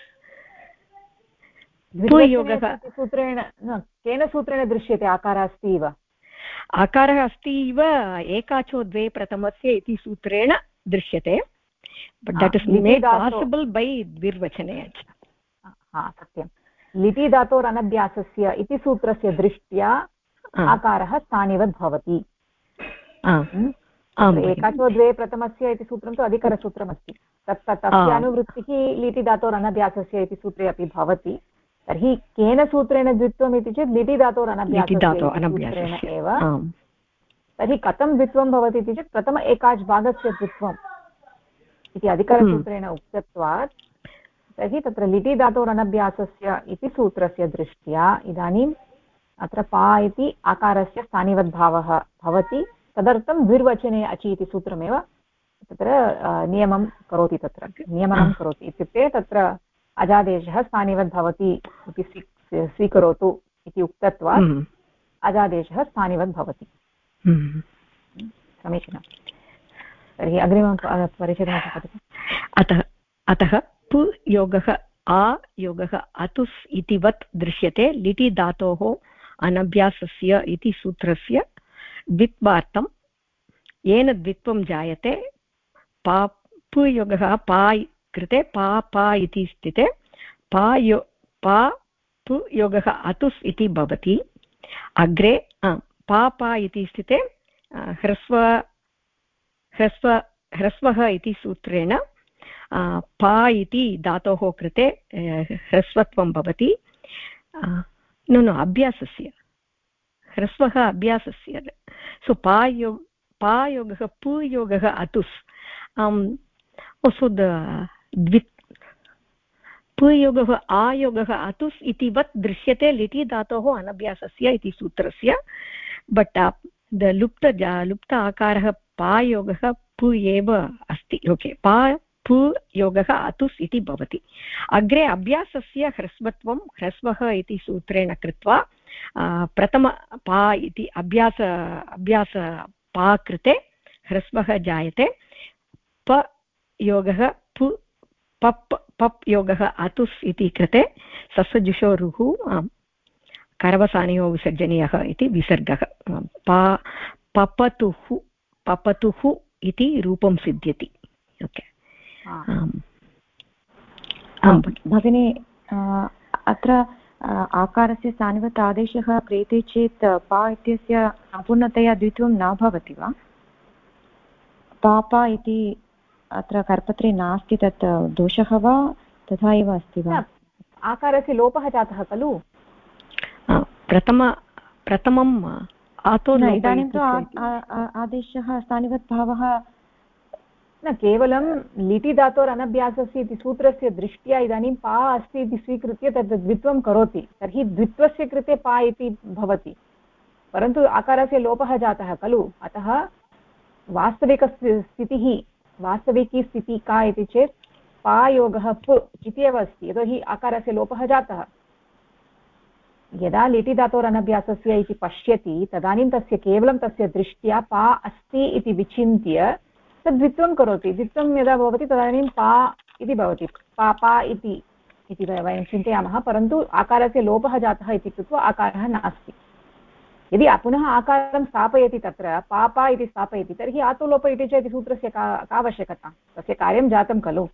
सूत्रेण केन सूत्रेण दृश्यते आकारः अस्ति इव? आकारः अस्ति इव एकाचो द्वे प्रथमस्य इति सूत्रेण दृश्यते, but that is made possible by द्विर्वचने अच्। सत्यं, लिटि धातोरनभ्यासस्य इति सूत्रस्य दृष्ट्या आकारः स्थानिवत् भवति। एकाचो द्वे प्रथमस्य इति सूत्रं तु अधिकरसूत्रमस्ति, तस्य अनुवृत्तिः लिटि धातोरनभ्यासस्य इति सूत्रे अपि भवति। तर्हि केन सूत्रेण द्वित्वम् इति चेत् लिटि धातोरनभ्यासस्य एव। तर्हि कथं द्वित्वं भवति इति चेत् प्रथम एकाच् भागस्य द्वित्वम् इति अधिकरसूत्रेण उक्तत्वात्, तर्हि तत्र लिटि धातोरनभ्यासस्य इति सूत्रस्य दृष्ट्या इदानीम् अत्र पा इति आकारस्य स्थानिवद्भावः भवति। तदर्थं द्विर्वचने अचि इति सूत्रमेव तत्र नियमं करोति, तत्र नियमनं करोति। इत्युक्ते तत्र अजादेशः स्थानिवद् भवति इति स्वीकरोतु इति उक्तत्वात् अजादेशः स्थानिवद् भवति। समीचीनं। तर्हि अग्रिमं परिचयं पठतु। अतः पु योगः आ योगः अतुस् इतिवत् दृश्यते लिटि धातोः अनभ्यासस्य इति सूत्रस्य द्वित्वार्थं येन द्वित्वं जायते। पा पु योगः पा कृते पा इति स्थिते पा पु योगः अतुस् इति भवति। अग्रे पा इति स्थिते ह्रस्वः इति सूत्रेण पा इति धातोः कृते ह्रस्वत्वं भवति। अभ्यासस्य ह्रस्वः अभ्यासस्य। सो पा योगः पु योगः अतुस् पुयोगः आयोगः अतुस् इतिवत् दृश्यते लिटि धातोः अनभ्यासस्य इति सूत्रस्य। बट् द लुप्त आकारः पायोगः पु एव अस्ति। ओके, पा पु योगः अतुस् इति भवति। अग्रे अभ्यासस्य ह्रस्वत्वं ह्रस्वः इति सूत्रेण कृत्वा प्रथम पा इति अभ्यास पा कृते ह्रस्वः जायते। प योगः पु पप् योगः अतुस् इति कृते सस्वजुषोरुः करवसानयोः विसर्जनीयः इति विसर्गः। पपतुः इति रूपं सिद्ध्यति। ओके भगिनी, अत्र आकारस्य स्थानिवत् आदेशः क्रियते चेत् पा इत्यस्य सम्पूर्णतया द्वित्वं न भवति वा? पापा इति अत्र करपत्रे नास्ति, तत् दोषः वा तथा एव अस्ति वा? आकारस्य लोपः जातः खलु। प्रथमम् आतो इदानीं तु आदेशः स्थानिवत् भावः न केवलं लिटि धातोरनभ्यासस्य इति सूत्रस्य दृष्ट्या इदानीं पा अस्ति इति स्वीकृत्य तद् द्वित्वं करोति। तर्हि द्वित्वस्य कृते पा इति भवति, परन्तु आकारस्य लोपः जातः खलु। अतः वास्तविकी स्थितिः का इति चेत् पायोगः प इत्येव अस्ति, यतोहि आकारस्य लोपः जातः। यदा लिटि धातोरनभ्यासस्य इति पश्यति तदानीं तस्य केवलं तस्य दृष्ट्या पा अस्ति इति विचिन्त्य तद् द्वित्वं करोति। द्वित्वं यदा भवति तदानीं पा इति भवति, पा इति वयं चिन्तयामः, परन्तु आकारस्य लोपः जातः इति कृत्वा आकारः नास्ति। यदि पुनः आकारं स्थापयति, तत्र पापा इति स्थापयति, तर्हि आतुलोप इति चेत् सूत्रस्य का आवश्यकता? तस्य कार्यं जातं खलु।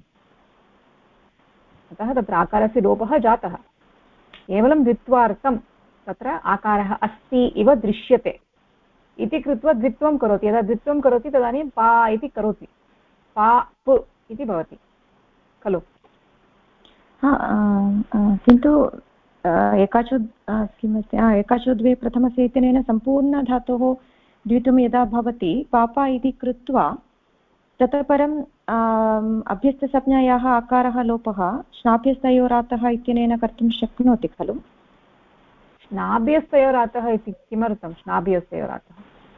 अतः तत्र आकारस्य लोपः जातः, केवलं द्वित्वार्थं तत्र आकारः अस्ति इव दृश्यते इति कृत्वा द्वित्वं करोति। यदा द्वित्वं करोति तदानीं पा इति करोति, पा पु इति भवति खलु। किन्तु एकाचो किमस्ति एकाचो द्वे प्रथमस्य इत्यनेन सम्पूर्णधातोः द्वित्वं यदा भवति पापा इति कृत्वा ततः परम् अभ्यस्तसंज्ञायाः आकारः लोपः श्नाभ्यस्तयोरातः इत्यनेन कर्तुं शक्नोति खलु? श्नाभ्यस्तयोरातः इति किमर्थं? श्नाभ्यस्तयोरातः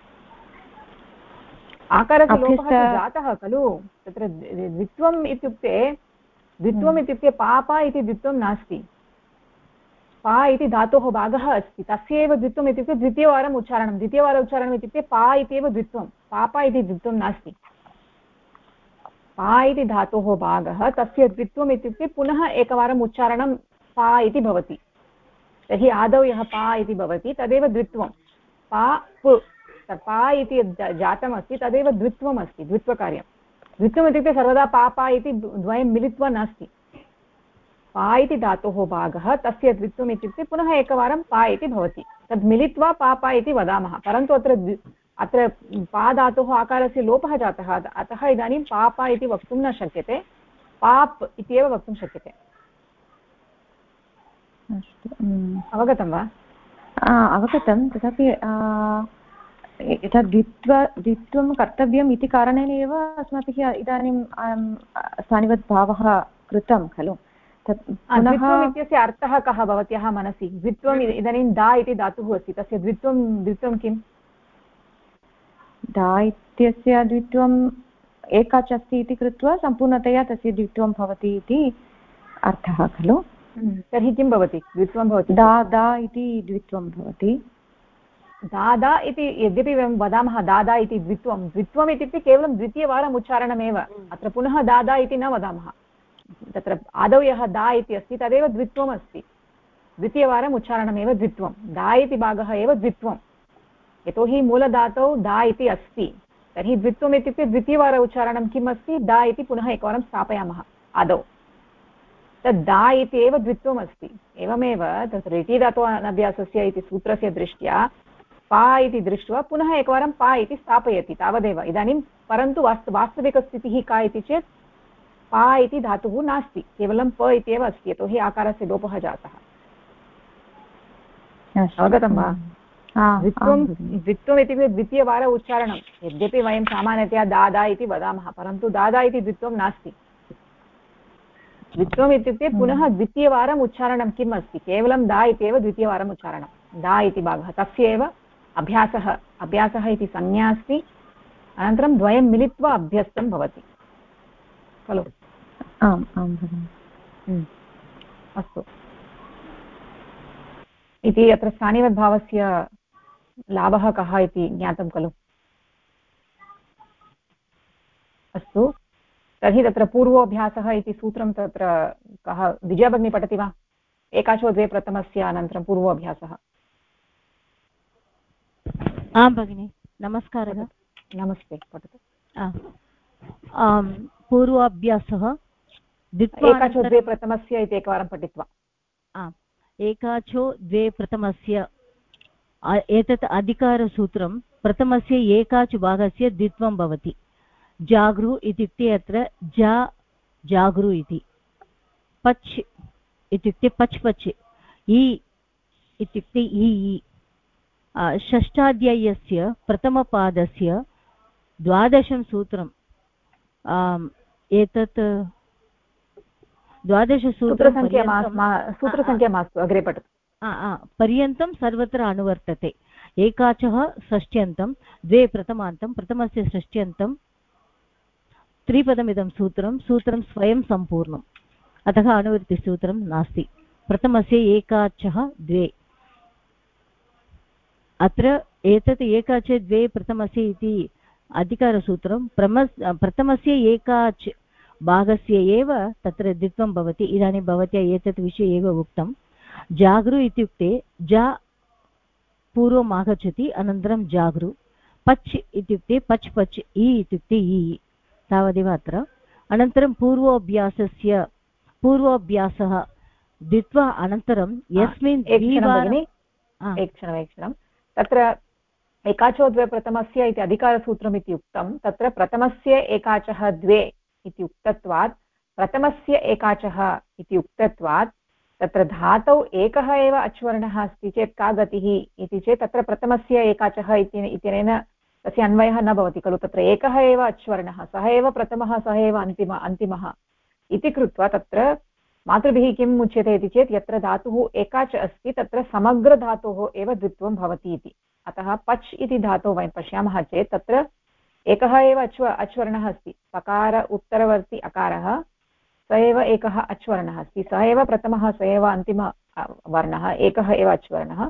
आकारस्य लोपः जातः खलु। तत्र द्वित्वम् इत्युक्ते पापा इति द्वित्वं नास्ति। पा इति धातोः भागः अस्ति, तस्यैव द्वित्वम् इत्युक्ते द्वितीयवारम् उच्चारणं। द्वितीयवारम् इत्युक्ते पा इत्येव द्वित्वं, पापा इति द्वित्वं नास्ति। पा इति धातोः भागः, तस्य द्वित्वम् इत्युक्ते पुनः एकवारम् उच्चारणं पा इति भवति। तर्हि आदौ यः पा इति भवति तदेव द्वित्वं। पा इति जातमस्ति तदेव द्वित्वम् अस्ति, द्वित्वकार्यं। द्वित्वम् इत्युक्ते सर्वदा पापा इति द्वयं मिलित्वा नास्ति। पा इति धातोः भागः, तस्य द्वित्वम् इत्युक्ते पुनः एकवारं पा इति भवति, तद् मिलित्वा पापा इति वदामः। परन्तु अत्र पा धातोः आकारस्य लोपः जातः, अतः इदानीं पापा इति वक्तुं न शक्यते, पाप् इत्येव वक्तुं शक्यते। अवगतं वा? अवगतं। तथापि यथा द्वित्वं कर्तव्यम् इति कारणेन एव अस्माभिः इदानीं स्थानिवद्भावः कृतं खलु। द्वित्वम् इत्यस्य अर्थः कः भवत्याः मनसि? द्वित्वम् इदानीं दा इति धातुः अस्ति, तस्य द्वित्वं किम्? दा इत्यस्य द्वित्वम् एकाच् अस्ति इति कृत्वा सम्पूर्णतया तस्य द्वित्वं भवति इति अर्थः खलु। तर्हि किं भवति? द्वित्वं भवति दा इति द्वित्वं भवति। दादा इति यद्यपि वयं वदामः दादा इति द्वित्वम् इत्युक्ते केवलं द्वितीयवारम् उच्चारणमेव। अत्र पुनः दादा इति न वदामः। तत्र आदौ यः दा इति अस्ति तदेव द्वित्वम् अस्ति, द्वितीयवारम् उच्चारणमेव द्वित्वं। दा इति भागः एव द्वित्वं, यतोहि मूलधातौ दा इति अस्ति। तर्हि द्वित्वम् इत्युक्ते द्वितीयवार उच्चारणं किम् अस्ति? दा इति पुनः एकवारं स्थापयामः आदौ, तद् दा इति एव द्वित्वम् अस्ति। एवमेव तत्र रिटि धातु अनभ्यासस्य इति सूत्रस्य दृष्ट्या पा इति दृष्ट्वा पुनः एकवारं पा इति स्थापयति, तावदेव इदानीं। परन्तु वास्तविकस्थितिः का इति चेत् पा इति धातुः नास्ति, केवलं प इत्येव अस्ति, यतोहि आकारस्य लोपः जातः। अवगतं वा? द्वित्वम् इत्युक्ते द्वितीयवार उच्चारणं। यद्यपि वयं सामान्यतया दादा इति वदामः, परन्तु दादा इति द्वित्वं नास्ति। द्वित्वम् इत्युक्ते पुनः द्वितीयवारम् उच्चारणं किम् अस्ति? केवलं दा इत्येव द्वितीयवारम् उच्चारणं। दा इति भागः, तस्य एव अभ्यासः इति संज्ञा अस्ति। अनन्तरं द्वयं मिलित्वा अभ्यस्तं भवति खलु। आम् आम् भगिनि। अस्तु, इति अत्र स्थानिवद्भावस्य लाभः कः इति ज्ञातं खलु। अस्तु, तर्हि तत्र पूर्वोऽभ्यासः इति सूत्रं तत्र कः? विजया भगिनी पठति वा? एकाचो द्वे प्रथमस्य अनन्तरं पूर्वोऽभ्यासः। आं भगिनि, नमस्कारः। नमस्ते, पठतु। पूर्वाभ्यासः एकाचो द्वे प्रथमस्य इति एकवारं पठित्वा। एकाचो द्वे प्रथमस्य, एतत् अधिकारसूत्रं। प्रथमस्य एकाच् भागस्य द्वित्वं भवति। जागृ इत्युक्ते अत्र जागृ इति, पच् इत्युक्ते पच्, इ इत्युक्ते इ। षष्ठाध्यायस्य प्रथमपादस्य 12 सूत्रम्। एतत् 12 सूत्रसङ्ख्या मास्तु, अग्रे पठतु। पर्यन्तं सर्वत्र अनुवर्तते। एकाचः षष्ट्यन्तं, द्वे प्रथमान्तं, प्रथमस्य षष्ट्यन्तं, त्रिपदमिदं सूत्रं स्वयं सम्पूर्णम्, अतः अनुवृत्तिसूत्रं नास्ति। प्रथमस्य एकाचः द्वे, अत्र एतत् एकाचे द्वे प्रथमस्य इति अधिकारसूत्रं। प्रथमस्य एकाच् भागस्य एव तत्र द्वित्वं भवति। इदानीं भवत्या एतत् विषये एव उक्तं। जागृ इत्युक्ते जा पूर्वम् आगच्छति, अनन्तरं जागृ। पच् इत्युक्ते पच्, इ इत्युक्ते इ, तावदेव अत्र। अनन्तरं पूर्वोऽभ्यासः द्वित्वा अनन्तरं यस्मिन् एकक्षणं तत्र एकाचो द्वे प्रथमस्य इति अधिकारसूत्रम् इति उक्तं। तत्र प्रथमस्य एकाचः द्वे इति उक्तत्वात् प्रथमस्य एकाचः इति उक्तत्वात् तत्र धातौ एकः एव अच्वर्णः अस्ति चेत् का गतिः इति चेत् तत्र प्रथमस्य एकाचः इत्यनेन तस्य अन्वयः न भवति खलु। तत्र एकः एव अच्वर्णः, सः एव प्रथमः, सः एव अन्तिमः इति कृत्वा तत्र मातृभिः किम् उच्यते इति चेत् यत्र धातुः एकाच अस्ति तत्र समग्रधातोः एव द्वित्वं भवति इति। अतः पच् इति धातोः वयं पश्यामः चेत् तत्र एकः एव अच्वर्णः अस्ति, पकार उत्तरवर्ति अकारः, स एव एकः अच्वर्णः अस्ति, सः एव प्रथमः, स एव अन्तिमवर्णः, एकः एव अच्वर्णः।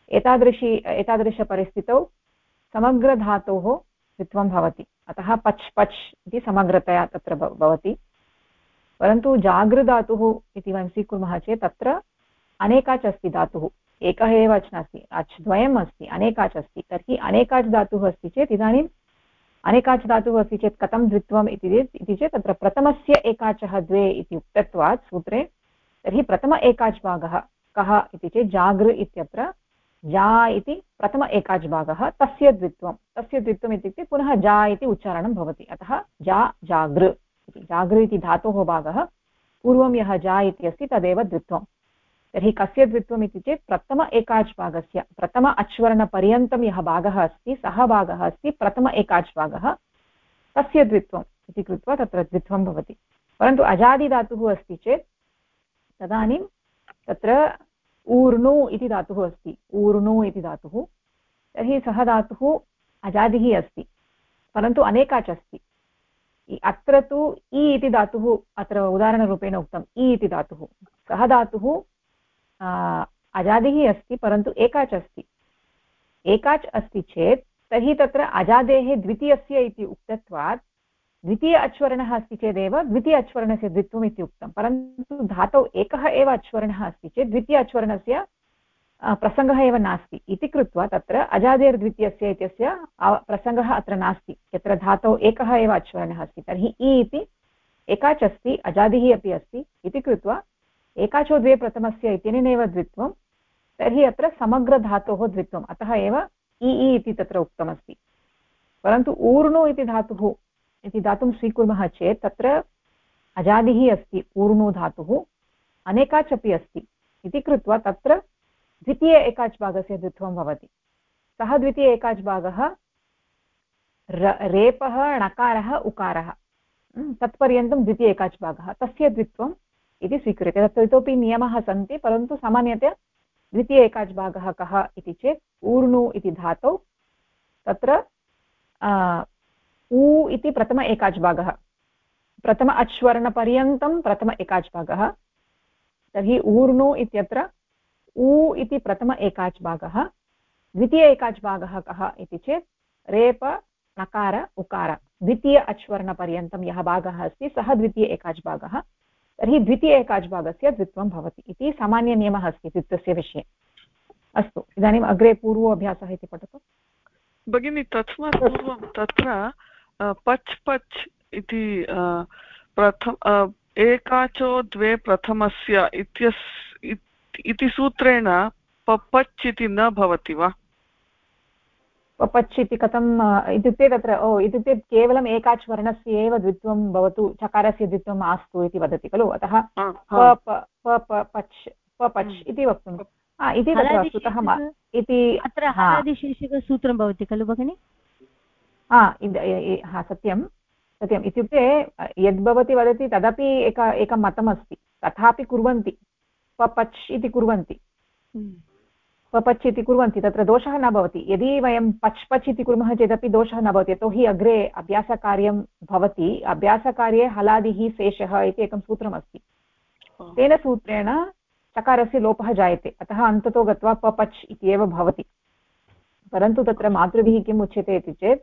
एतादृशपरिस्थितौ समग्रधातोः द्वित्वं भवति। अतः पच् पच् इति समग्रतया तत्र भवति। परन्तु जागृधातुः इति वयं स्वीकुर्मः चेत् तत्र अनेकाच् अस्ति धातुः, एकः एव अच् नास्ति, अच् द्वयम् अस्ति, अनेकाच् अस्ति। तर्हि अनेकाच् धातुः अस्ति चेत् इदानीम् अनेकाच् धातुः अस्ति चेत् कथं द्वित्वम् इति चेत् तत्र प्रथमस्य एकाचः द्वे इति उक्तत्वात् सूत्रे, तर्हि प्रथम एकाच् भागः कः इति चेत् जागृ इत्यत्र जा इति प्रथम एकाच् भागः, तस्य द्वित्वम् इत्युक्ते पुनः जा इति उच्चारणं भवति। अतः जागृ इति, जागृ इति धातोः भागः पूर्वं यः जा इति अस्ति तदेव द्वित्वं। तर्हि कस्य द्वित्वम् इति चेत् प्रथम एकाच् भागस्य, प्रथम अच्वर्णपर्यन्तं यः भागः अस्ति सः भागः अस्ति प्रथम एकाच् भागः, तस्य द्वित्वम् इति कृत्वा तत्र द्वित्वं भवति। परन्तु अजादिधातुः अस्ति चेत् तदानीं तत्र ऊर्णु इति धातुः अस्ति, ऊर्णु इति धातुः, तर्हि सः धातुः अजादिः अस्ति परन्तु अनेकाच् अस्ति। अत्र तु इ इति धातुः अत्र उदाहरणरूपेण उक्तम्, इ इति धातुः, सः धातुः अजादिः अस्ति परन्तु एकाच् अस्ति। एकाच् अस्ति चेत् तर्हि तत्र अजादेः द्वितीयस्य इति उक्तत्वात् द्वितीय अच्वर्णः अस्ति चेदेव द्वितीय अच्वर्णस्य द्वित्वम् इति उक्तं। परन्तु धातौ एकः एव अच्वर्णः अस्ति चेत् द्वितीय अच्वर्णस्य प्रसङ्गः एव नास्ति इति कृत्वा तत्र अजादेर्द्वितीयस्य इत्यस्य प्रसङ्गः अत्र नास्ति, यत्र धातौ एकः एव अच्वर्णः अस्ति। तर्हि इ इति एकाच् अस्ति, अजादिः अपि अस्ति इति कृत्वा एकाचो द्वे प्रथमस्य इत्यनेनैव द्वित्वं, तर्हि अत्र समग्रधातोः द्वित्वम्, अतः एव इ इति तत्र उक्तमस्ति। परन्तु ऊर्णु इति धातुं स्वीकुर्मः चेत् तत्र अजादिः अस्ति, ऊर्णु धातुः अनेकाच् अपि अस्ति इति कृत्वा तत्र द्वितीय एकाच् भागस्य द्वित्वं भवति। सः द्वितीय एकाच् भागः रेपः णकारः उकारः, तत्पर्यन्तं द्वितीय एकाच् भागः, तस्य द्वित्वम् इति स्वीक्रियते। तत्र इतोपि नियमाः सन्ति, परन्तु सामान्यतया द्वितीय एकाच् भागः कः इति चेत् ऊर्णु इति धातौ तत्र ऊ इति प्रथम एकाच् भागः, प्रथम अच्वर्णपर्यन्तं प्रथम एकाच् भागः, तर्हि ऊर्णु इत्यत्र ऊ इति प्रथम एकाच् भागः, द्वितीय एकाच् भागः कः इति चेत् रेप णकार उकार, द्वितीय अच्वर्णपर्यन्तं यः भागः अस्ति सः द्वितीय एकाच् भागः, तर्हि द्वितीय एकाच् भागस्य द्वित्वं भवति इति सामान्यनियमः अस्ति द्वित्वस्य विषये। अस्तु, इदानीम् अग्रे पूर्वोऽभ्यासः इति पठतु भगिनी। तस्मात् पूर्वं तत्र पच् पच् इति एकाचो द्वे प्रथमस्य इति सूत्रेण पच् इति न भवति वा? पच् इति कथम् इत्युक्ते तत्र इत्युक्ते केवलम् एकाच् वर्णस्य एव द्वित्वं भवतु, चकारस्य द्वित्वं मास्तु इति वदति खलु, अतः पच् इति वक्तुं इति तत्र वस्तुतः इति अत्र हलादिशीर्षकसूत्रं भवति खलु भगिनि? सत्यं सत्यम्, इत्युक्ते यद्भवती वदति तदपि एकं मतमस्ति, तथापि कुर्वन्ति, पच् इति कुर्वन्ति, पच् इति कुर्वन्ति, तत्र दोषः न भवति। यदि वयं पच् पच् इति कुर्मः चेदपि दोषः न भवति, यतोहि अग्रे अभ्यासकार्यं भवति, अभ्यासकार्ये हलादिः शेषः इति एकं सूत्रमस्ति, तेन सूत्रेण चकारस्य लोपः जायते, अतः अन्ततो गत्वा पच् इति एव भवति। परन्तु तत्र मातृभिः किम् उच्यते इति चेत्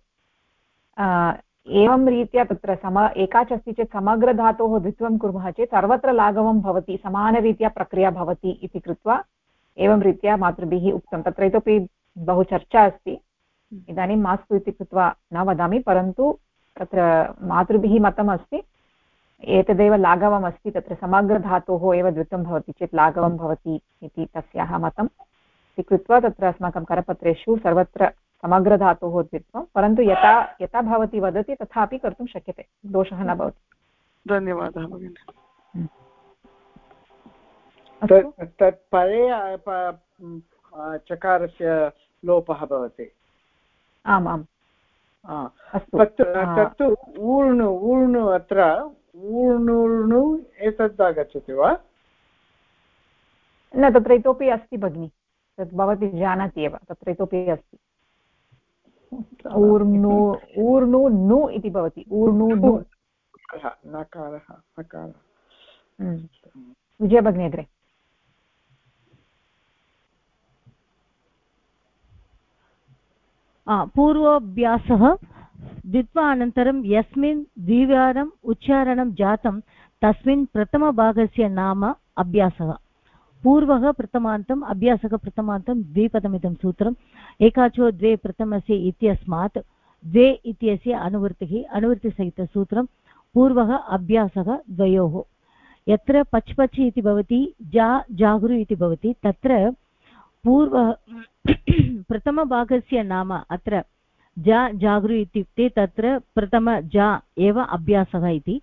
एवं रीत्या तत्र एकाच् अस्ति चेत् समग्रधातोः द्वित्वं कुर्मः चेत् सर्वत्र लाघवं भवति, समानरीत्या प्रक्रिया भवति इति कृत्वा एवं रीत्या मातृभिः उक्तं। तत्र इतोपि बहु चर्चा अस्ति, इदानीं मास्तु इति कृत्वा न वदामि, परन्तु तत्र मातृभिः मतम् अस्ति एतदेव लाघवम् अस्ति, तत्र समग्रधातोः एव द्वित्वं भवति चेत् लाघवं भवति इति तस्याः मतम् इति कृत्वा तत्र अस्माकं करपत्रेषु सर्वत्र समग्रधातोः द्वित्वं, परन्तु यथा भवती वदति तथापि कर्तुं शक्यते, दोषः न भवति। धन्यवादः भगिनि। तत् परे चकारस्य लोपः भवति। आम् आम् तत्तु ऊर्णु ऊर्णु अत्र ऊर्णूर्णु एतद् आगच्छति वा? न, तत्र इतोपि अस्ति भगिनि, तत् भवती जानाति एव, तत्र इतोपि अस्ति। ऊर्णु ऊर्णु नु इति भवति, ऊर्णु नु नकारः। विजया भगिनी अग्रे। पूर्वाभ्यासः द्वित्वा अनन्तरं यस्मिन् द्विवारम् उच्चारणं जातं तस्मिन् प्रथमभागस्य नाम अभ्यासः। पूर्वः प्रथमान्तम् अभ्यासः प्रथमान्तं द्विपदमिदं सूत्रम्। एकाचो द्वे प्रथमस्य इत्यस्मात् द्वे इत्यस्य अनुवृत्तिसहितसूत्रं। पूर्वः अभ्यासः द्वयोः। यत्र पच् पच् इति भवति जागृ इति भवति तत्र पूर्वः प्रथमभागस्य नाम अत्र जागृ इत्युक्ते तत्र प्रथम जा एव अभ्यासः इति।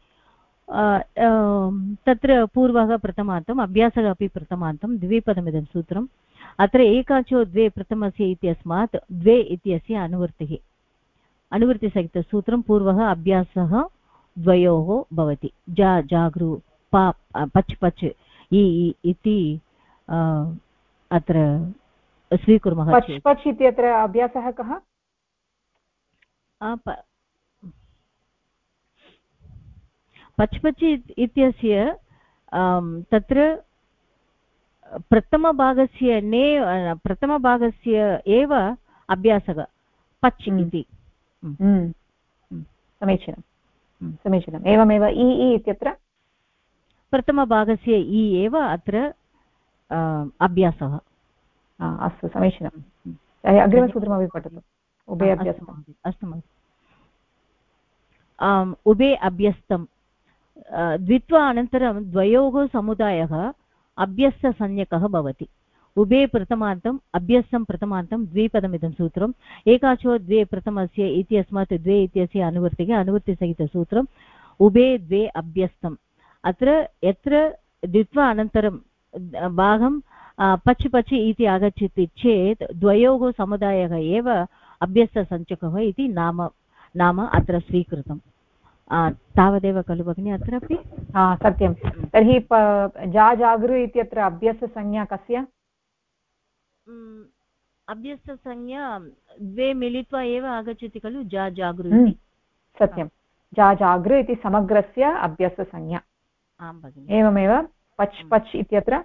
तत्र पूर्वः प्रथमान्तम् अभ्यासः अपि प्रथमान्तं द्विपदमिदं सूत्रम्। अत्र एकाचो द्वे प्रथमस्य इत्यस्मात् द्वे इत्यस्य अनुवृत्तिसहितसूत्रं। पूर्वः अभ्यासः द्वयोः भवति। जागृ पच् पच् इति अत्र स्वीकुर्मः। पच् पच् इत्यत्र अभ्यासः कः? पच् पच् इत्यस्य तत्र प्रथमभागस्य एव अभ्यासः पच् इति। समीचीनम्। एवमेव इ इत्यत्र प्रथमभागस्य इ एव अत्र अभ्यासः। अस्तु, समीचीनम्। अग्रिमसूत्रमपि पठतु। उभे अभ्यस्तम्। अस्तु महोदय। उभे अभ्यस्तं द्वित्वा अनन्तरं द्वयोः समुदायः अभ्यस्तसंज्ञकः भवति। उभे प्रथमान्तम् अभ्यस्तं प्रथमान्तं द्विपदमिदं सूत्रम्। एकाचो द्वे प्रथमस्य इत्यस्मात् द्वे इत्यस्य अनुवृत्तिसहितसूत्रम्। उभे द्वे अभ्यस्तम्। अत्र यत्र द्वित्वा अनन्तरं भागं पच् पच् इति आगच्छति चेत् द्वयोः समुदायः एव अभ्यस्तसञ्चकः इति नाम अत्र स्वीकृतं। तावदेव खलु भगिनि अत्रापि? सत्यं। तर्हि जागृ इत्यत्र अभ्यस्तसंज्ञा कस्य? अभ्यस्तसंज्ञा द्वे मिलित्वा एव आगच्छति खलु, जागृ इति। सत्यं, जागृ इति समग्रस्य अभ्यस्तसंज्ञा। आं भगिनि। एवमेव पच् पच् इत्यत्र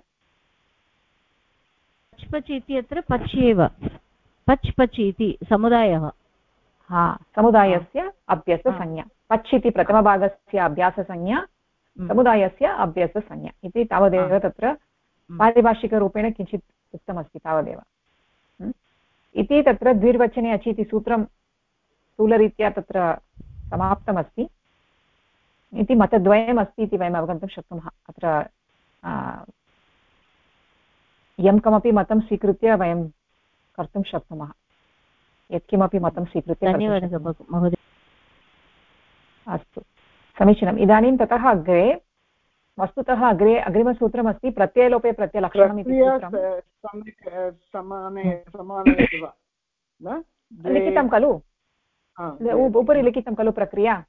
पच् इत्यत्र पच् एव, पच् पच् इति समुदायः। समुदायस्य अभ्यस्तसंज्ञा। पच् इति प्रथमभागस्य अभ्याससंज्ञा, समुदायस्य अभ्यस्तसंज्ञा इति तावदेव तत्र पारिभाषिकरूपेण किञ्चित् उक्तमस्ति तावदेव। इति तत्र द्विर्वचने अचि इति सूत्रं स्थूलरीत्या तत्र समाप्तमस्ति इति मतद्वयम् अस्ति इति वयम् अवगन्तुं शक्नुमः। अत्र यं कमपि मतं स्वीकृत्य वयं कर्तुं शक्नुमः, यत्किमपि मतं स्वीकृत्य। धन्यवादः महोदय। अस्तु, समीचीनम्। इदानीं ततः अग्रे वस्तुतः अग्रिमसूत्रमस्ति प्रत्ययलोपे प्रत्ययलक्षणम् इति लिखितं खलु, उपरि लिखितं खलु, प्रक्रिया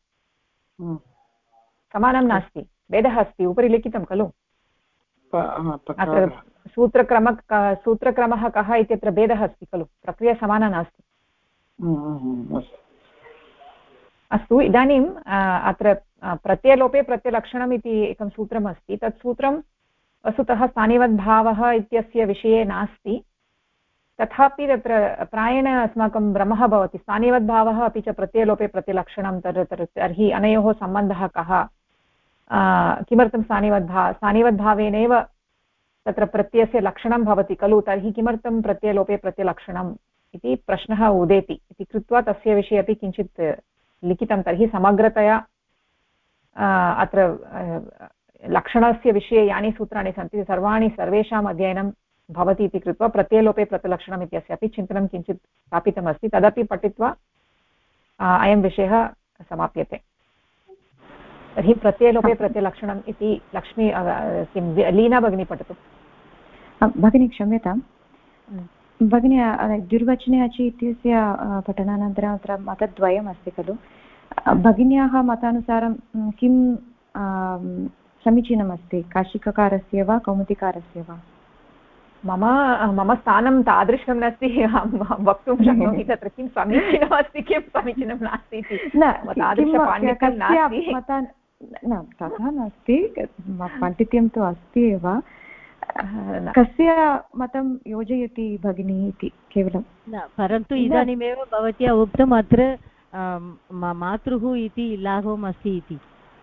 समानं नास्ति, भेदः अस्ति, उपरि लिखितं खलु। अत्र सूत्रक्रमः कः इत्यत्र भेदः अस्ति खलु, प्रक्रिया समाना नास्ति। अस्तु, इदानीम् अत्र प्रत्ययलोपे प्रत्ययलक्षणम् इति एकं सूत्रम् अस्ति। तत् सूत्रं वस्तुतः स्थानिवद्भावः इत्यस्य विषये नास्ति, तथापि तत्र प्रायेण अस्माकं भ्रमः भवति। स्थानिवद्भावः अपि च प्रत्ययलोपे प्रत्ययलक्षणं तर्हि अनयोः सम्बन्धः कः, किमर्थं स्थानिवद्भावेनैव तत्र प्रत्ययस्य लक्षणं भवति खलु, तर्हि किमर्थं प्रत्ययलोपे प्रत्ययलक्षणम् इति प्रश्नः उदेति इति कृत्वा तस्य विषये अपि किञ्चित् लिखितं। तर्हि समग्रतया अत्र लक्षणस्य विषये यानि सूत्राणि सन्ति सर्वेषाम् अध्ययनं भवति इति कृत्वा प्रत्ययलोपे प्रत्ययलक्षणम् इत्यस्य अपि चिन्तनं किञ्चित् स्थापितमस्ति। तदपि पठित्वा अयं विषयः समाप्यते। तर्हि प्रत्ययलोपे प्रत्ययलक्षणम् इति लक्ष्मी किं लीना भगिनी पठतु। भगिनी क्षम्यतां भगिनी दुर्वचने अचि इत्यस्य पठनानन्तरम् अत्र मतद्वयम् अस्ति खलु। भगिन्याः मतानुसारं किं समीचीनमस्ति, काशिककारस्य वा कौमुदिकारस्य वा? मम स्थानं तादृशं नास्ति वक्तुं शक्नोमि तत्र किं समीचीनमस्ति किं समीचीनं नास्ति इति। न तथा नास्ति, पाण्डित्यं तु अस्ति एव। कस्य मतं योजयति भगिनी इति केवलं न, परन्तु इदानीमेव भवत्या उक्तम् अत्र मातृः इति लाघवम् अस्ति इति।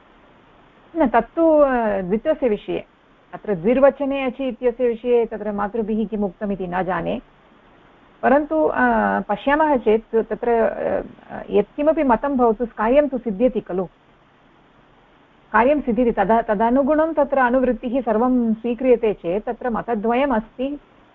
न, तत्तु द्वित्वस्य विषये, अत्र द्विर्वचने अचि इत्यस्य विषये तत्र मातृभिः किम् उक्तम् इति न जाने। परन्तु पश्यामः चेत् तत्र यत्किमपि मतं भवतु कार्यं तु सिद्ध्यति खलु, कार्यं सिद्ध्यति, तदनुगुणं तत्र अनुवृत्तिः सर्वं स्वीक्रियते चेत् तत्र मतद्वयम् अस्ति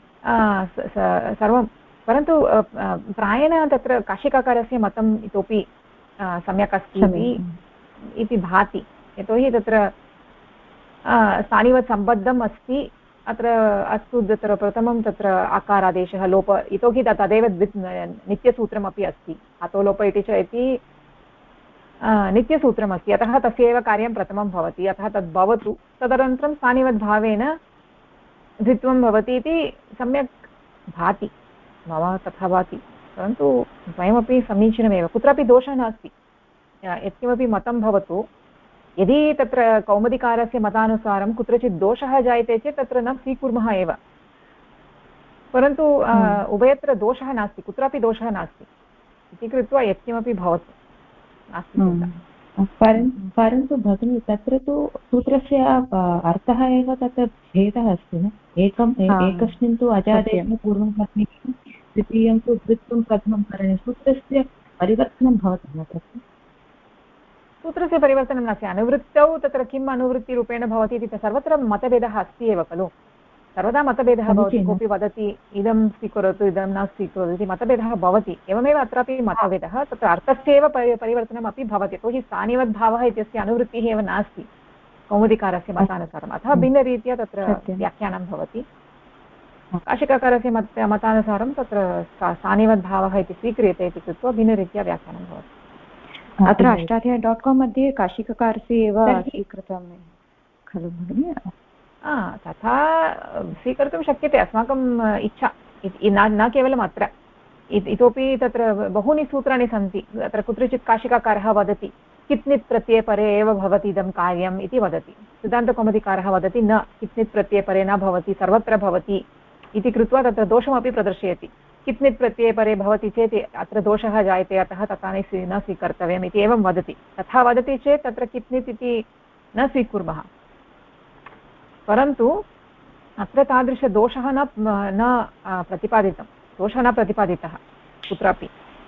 सर्वं। परन्तु प्रायेण तत्र काशिकाकारस्य मतम् इतोपि सम्यक् अस्ति इति भाति, यतोहि तत्र स्थानिवत् सम्बद्धम् अस्ति। अत्र अस्तु तत्र प्रथमं तत्र आकारादेशः लोप, इतोहि तदेव नित्यसूत्रमपि अस्ति, अतो लोप इति च इति नित्यसूत्रमस्ति, अतः तस्य एव कार्यं प्रथमं भवति, अतः तद् भवतु, तदनन्तरं स्थानिवद्भावेन द्वित्वं भवति इति सम्यक् भाति, मम तथा भाति। परन्तु द्वयमपि समीचीनमेव, कुत्रापि दोषः नास्ति, यत्किमपि मतं भवतु। यदि तत्र कौमुदिकारस्य मतानुसारं कुत्रचित् दोषः जायते चेत् तत्र न स्वीकुर्मः एव, परन्तु उभयत्र दोषः नास्ति, कुत्रापि दोषः नास्ति इति कृत्वा यत्किमपि भवतु, नास्ति चिन्ता। परन्तु भगिनी तत्र तु सूत्रस्य अर्थः एव तत्र भेदः अस्ति न। एकस्मिन् तु अजादेशेन पूर्वं करणीयं, द्वितीयं तु द्वित्वं प्रथमं करणीयं, सूत्रस्य परिवर्तनं भवति न तत्र। सूत्रस्य परिवर्तनं नास्ति, अनुवृत्तौ तत्र किम् अनुवृत्तिरूपेण भवति इति सर्वत्र मतभेदः अस्ति एव खलु, सर्वदा मतभेदः भवति। कोऽपि वदति इदं स्वीकरोतु इदं न स्वीकरोतु इति मतभेदः भवति, एवमेव अत्रापि मतभेदः, तत्र अर्थस्य एव परिवर्तनमपि भवति, यतोहि स्थानिवद्भावः इत्यस्य अनुवृत्तिः एव नास्ति कौमुदिकारस्य मतानुसारम्, अतः भिन्नरीत्या तत्र व्याख्यानं भवति। काशिकाकारस्य मतानुसारं तत्र स्थानिवद्भावः इति स्वीक्रियते इति कृत्वा भिन्नरीत्या व्याख्यानं भवति। अत्र अष्टाध्यायी.com मध्ये काशिककारस्य एव स्वीकृतं खलु भगिनि? तथा स्वीकर्तुं शक्यते, अस्माकम् इच्छा, न केवलम् अत्र, इतोपि तत्र बहूनि सूत्राणि सन्ति। तत्र कुत्रचित् काशिकाकारः वदति कित्नित् प्रत्ययपरे एव भवति इदं कार्यम् इति वदति, सिद्धान्तकौमुदीकारः वदति न, कित्नित् प्रत्ययपरे न भवति, सर्वत्र भवति इति कृत्वा तत्र दोषमपि प्रदर्शयति। कित्नित् प्रत्ययपरे भवति चेत् अत्र दोषः जायते, अतः तथा न स्वीकर्तव्यम् इति एवं वदति। तथा वदति चेत् तत्र कित्नित् इति न स्वीकुर्मः, परन्तु अत्र तादृशदोषः न प्रतिपादितं, दोषः न प्रतिपादितः कुत्रापि,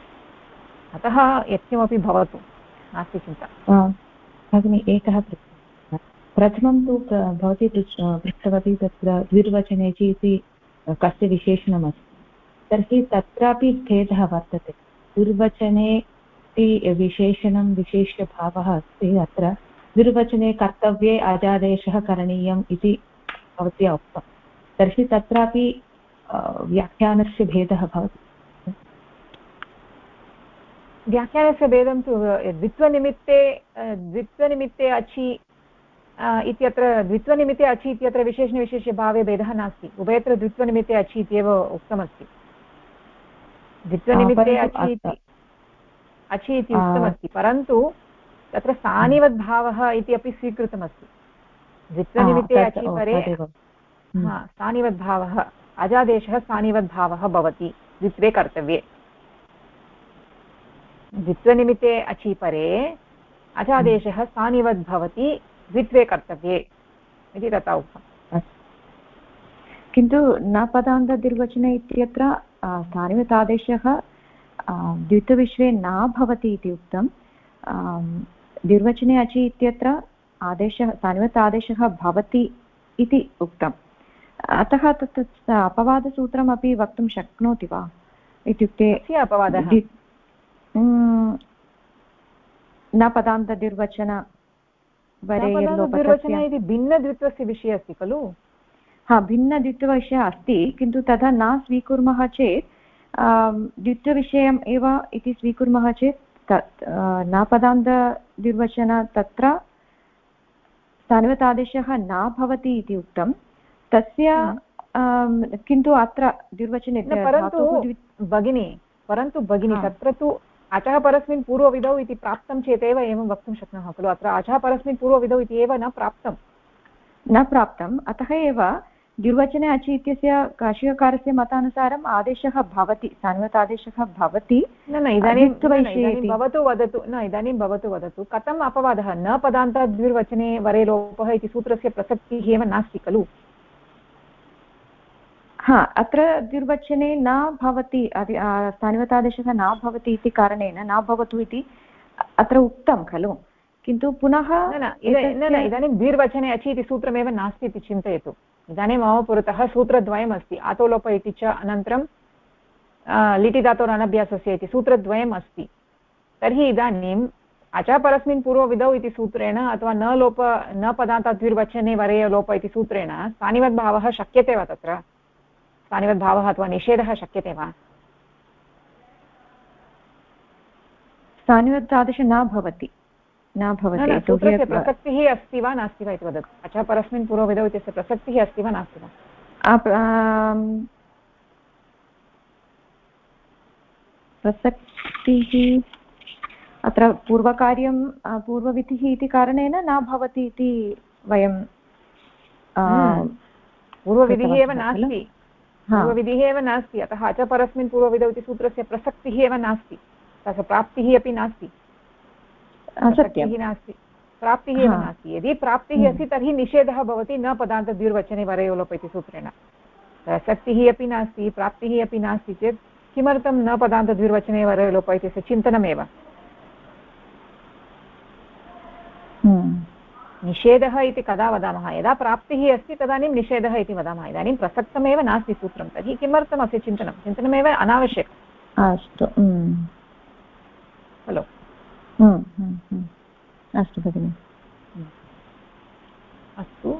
अतः यत्किमपि भवतु, नास्ति चिन्ता। भगिनि एकः प्रश्नः, प्रथमं तु भवती पृष्टवती तत्र द्विर्वचने इति कस्य विशेषणमस्ति, तर्हि तत्रापि भेदः वर्तते। द्विर्वचने विशेषणं विशेष्यभावः अस्ति, अत्र द्विर्वचने कर्तव्ये अजादेशः करणीयम् इति भवत्या उक्तं, तर्हि तत्रापि व्याख्यानस्य भेदः भवति। व्याख्यानस्य भेदं तु द्वित्वनिमित्ते अचि इत्यत्र, द्वित्वनिमित्ते अचि इत्यत्र विशेषणविशेष्यभावे भेदः नास्ति, उभयत्र द्वित्वनिमित्ते अचि इत्येव उक्तमस्ति। द्वित्वनिमित्ते अचि इति उक्तमस्ति, परन्तु तत्र स्थानिवद्भावः इति अपि स्वीकृतमस्ति। द्वित्वनिमित्ते अचि परे स्थानिवद्भावः, अजादेशः स्थानिवद्भावः भवति द्वित्वे कर्तव्ये। द्वित्वनिमित्ते अचि परे अजादेशः स्थानिवद्भवति द्वित्वे कर्तव्ये इति तथा उक्तम्। किन्तु न पदान्तद्विर्वचने इत्यत्र स्थानिवतादेशः द्वित्वविश्वे न भवति इति उक्तं। द्विर्वचने अचि इत्यत्र आदेशः, स्थानिवत् आदेशः भवति इति उक्तम्, अतः तत् अपवादसूत्रमपि वक्तुं शक्नोति वा इत्युक्ते अपवादः न पदान्तद्विर्वचन द्विर्वचने इति भिन्नद्वित्वस्य विषये अस्ति खलु? हा, भिन्नद्वित्वविषयः अस्ति, किन्तु तथा न स्वीकुर्मः चेत् द्वित्वविषयम् एव इति स्वीकुर्मः चेत् तत् नापदान्तद्विर्वचन तत्र स्थानिवतादेशः न भवति इति उक्तं तस्य किन्तु अत्र द्विर्वचने परन्तु भगिनी तत्र तु अचः परस्मिन् पूर्वविधौ इति प्राप्तं चेदेव एवं वक्तुं शक्नुमः खलु। अत्र अचः परस्मिन् पूर्वविधौ इति एव न प्राप्तम्, अतः एव द्विर्वचने अचि इत्यस्य काशिककारस्य मतानुसारम् आदेशः भवति, सान्वतादेशः भवति। इदानीं भवतु वदतु कथम् अपवादः? न पदान्तद्विर्वचने वरे लोपः इति सूत्रस्य प्रसक्तिः एव नास्ति खलु। हा, अत्र द्विर्वचने न भवति, स्थानिवतादेशः न भवति इति कारणेन न भवतु इति अत्र उक्तं खलु, किन्तु पुनः इदानीं द्विर्वचने अचि इति सूत्रमेव नास्ति इति चिन्तयतु। इदानीं मम पुरतः सूत्रद्वयम् अस्ति, आतोलोप इति च अनन्तरं लिटिधातोरनभ्यासस्य इति सूत्रद्वयम् अस्ति। तर्हि इदानीम् अचः परस्मिन् पूर्वविधौ इति सूत्रेण अथवा न पदान्तद्विर्वचने वरेय लोप इति सूत्रेण स्थानिवद्भावः शक्यते वा? तत्र स्थानिवद्भावः अथवा निषेधः शक्यते वा? स्थानिवत्तादृशं न भवति। सूत्रस्य प्रसक्तिः अस्ति वा नास्ति वा इति वदतु। अचः परस्मिन् पूर्वविधौ इत्यस्य प्रसक्तिः अस्ति वा नास्ति वा? प्रसक्तिः अत्र पूर्वविधिः इति कारणेन न भवति इति वयं पूर्वविधिः एव नास्ति, अतः अच परस्मिन् पूर्वविधौ इति सूत्रस्य प्रसक्तिः एव नास्ति, तस्य प्राप्तिः अपि नास्ति। प्राप्तिः एव नास्ति। यदि प्राप्तिः अस्ति तर्हि निषेधः भवति न पदान्तद्विर्वचने वरयो लोप इति सूत्रेण। प्रसक्तिः अपि नास्ति, प्राप्तिः अपि नास्ति चेत् किमर्थं न पदान्तद्विर्वचने वरयो लोप इत्यस्य चिन्तनमेव। निषेधः इति कदा वदामः? यदा प्राप्तिः अस्ति तदानीं निषेधः इति वदामः। इदानीं प्रसक्तमेव नास्ति सूत्रं, तर्हि किमर्थम् अस्य चिन्तनमेव अनावश्यकम्। अस्तु खलु। अस्तु भगिनि, अस्तु।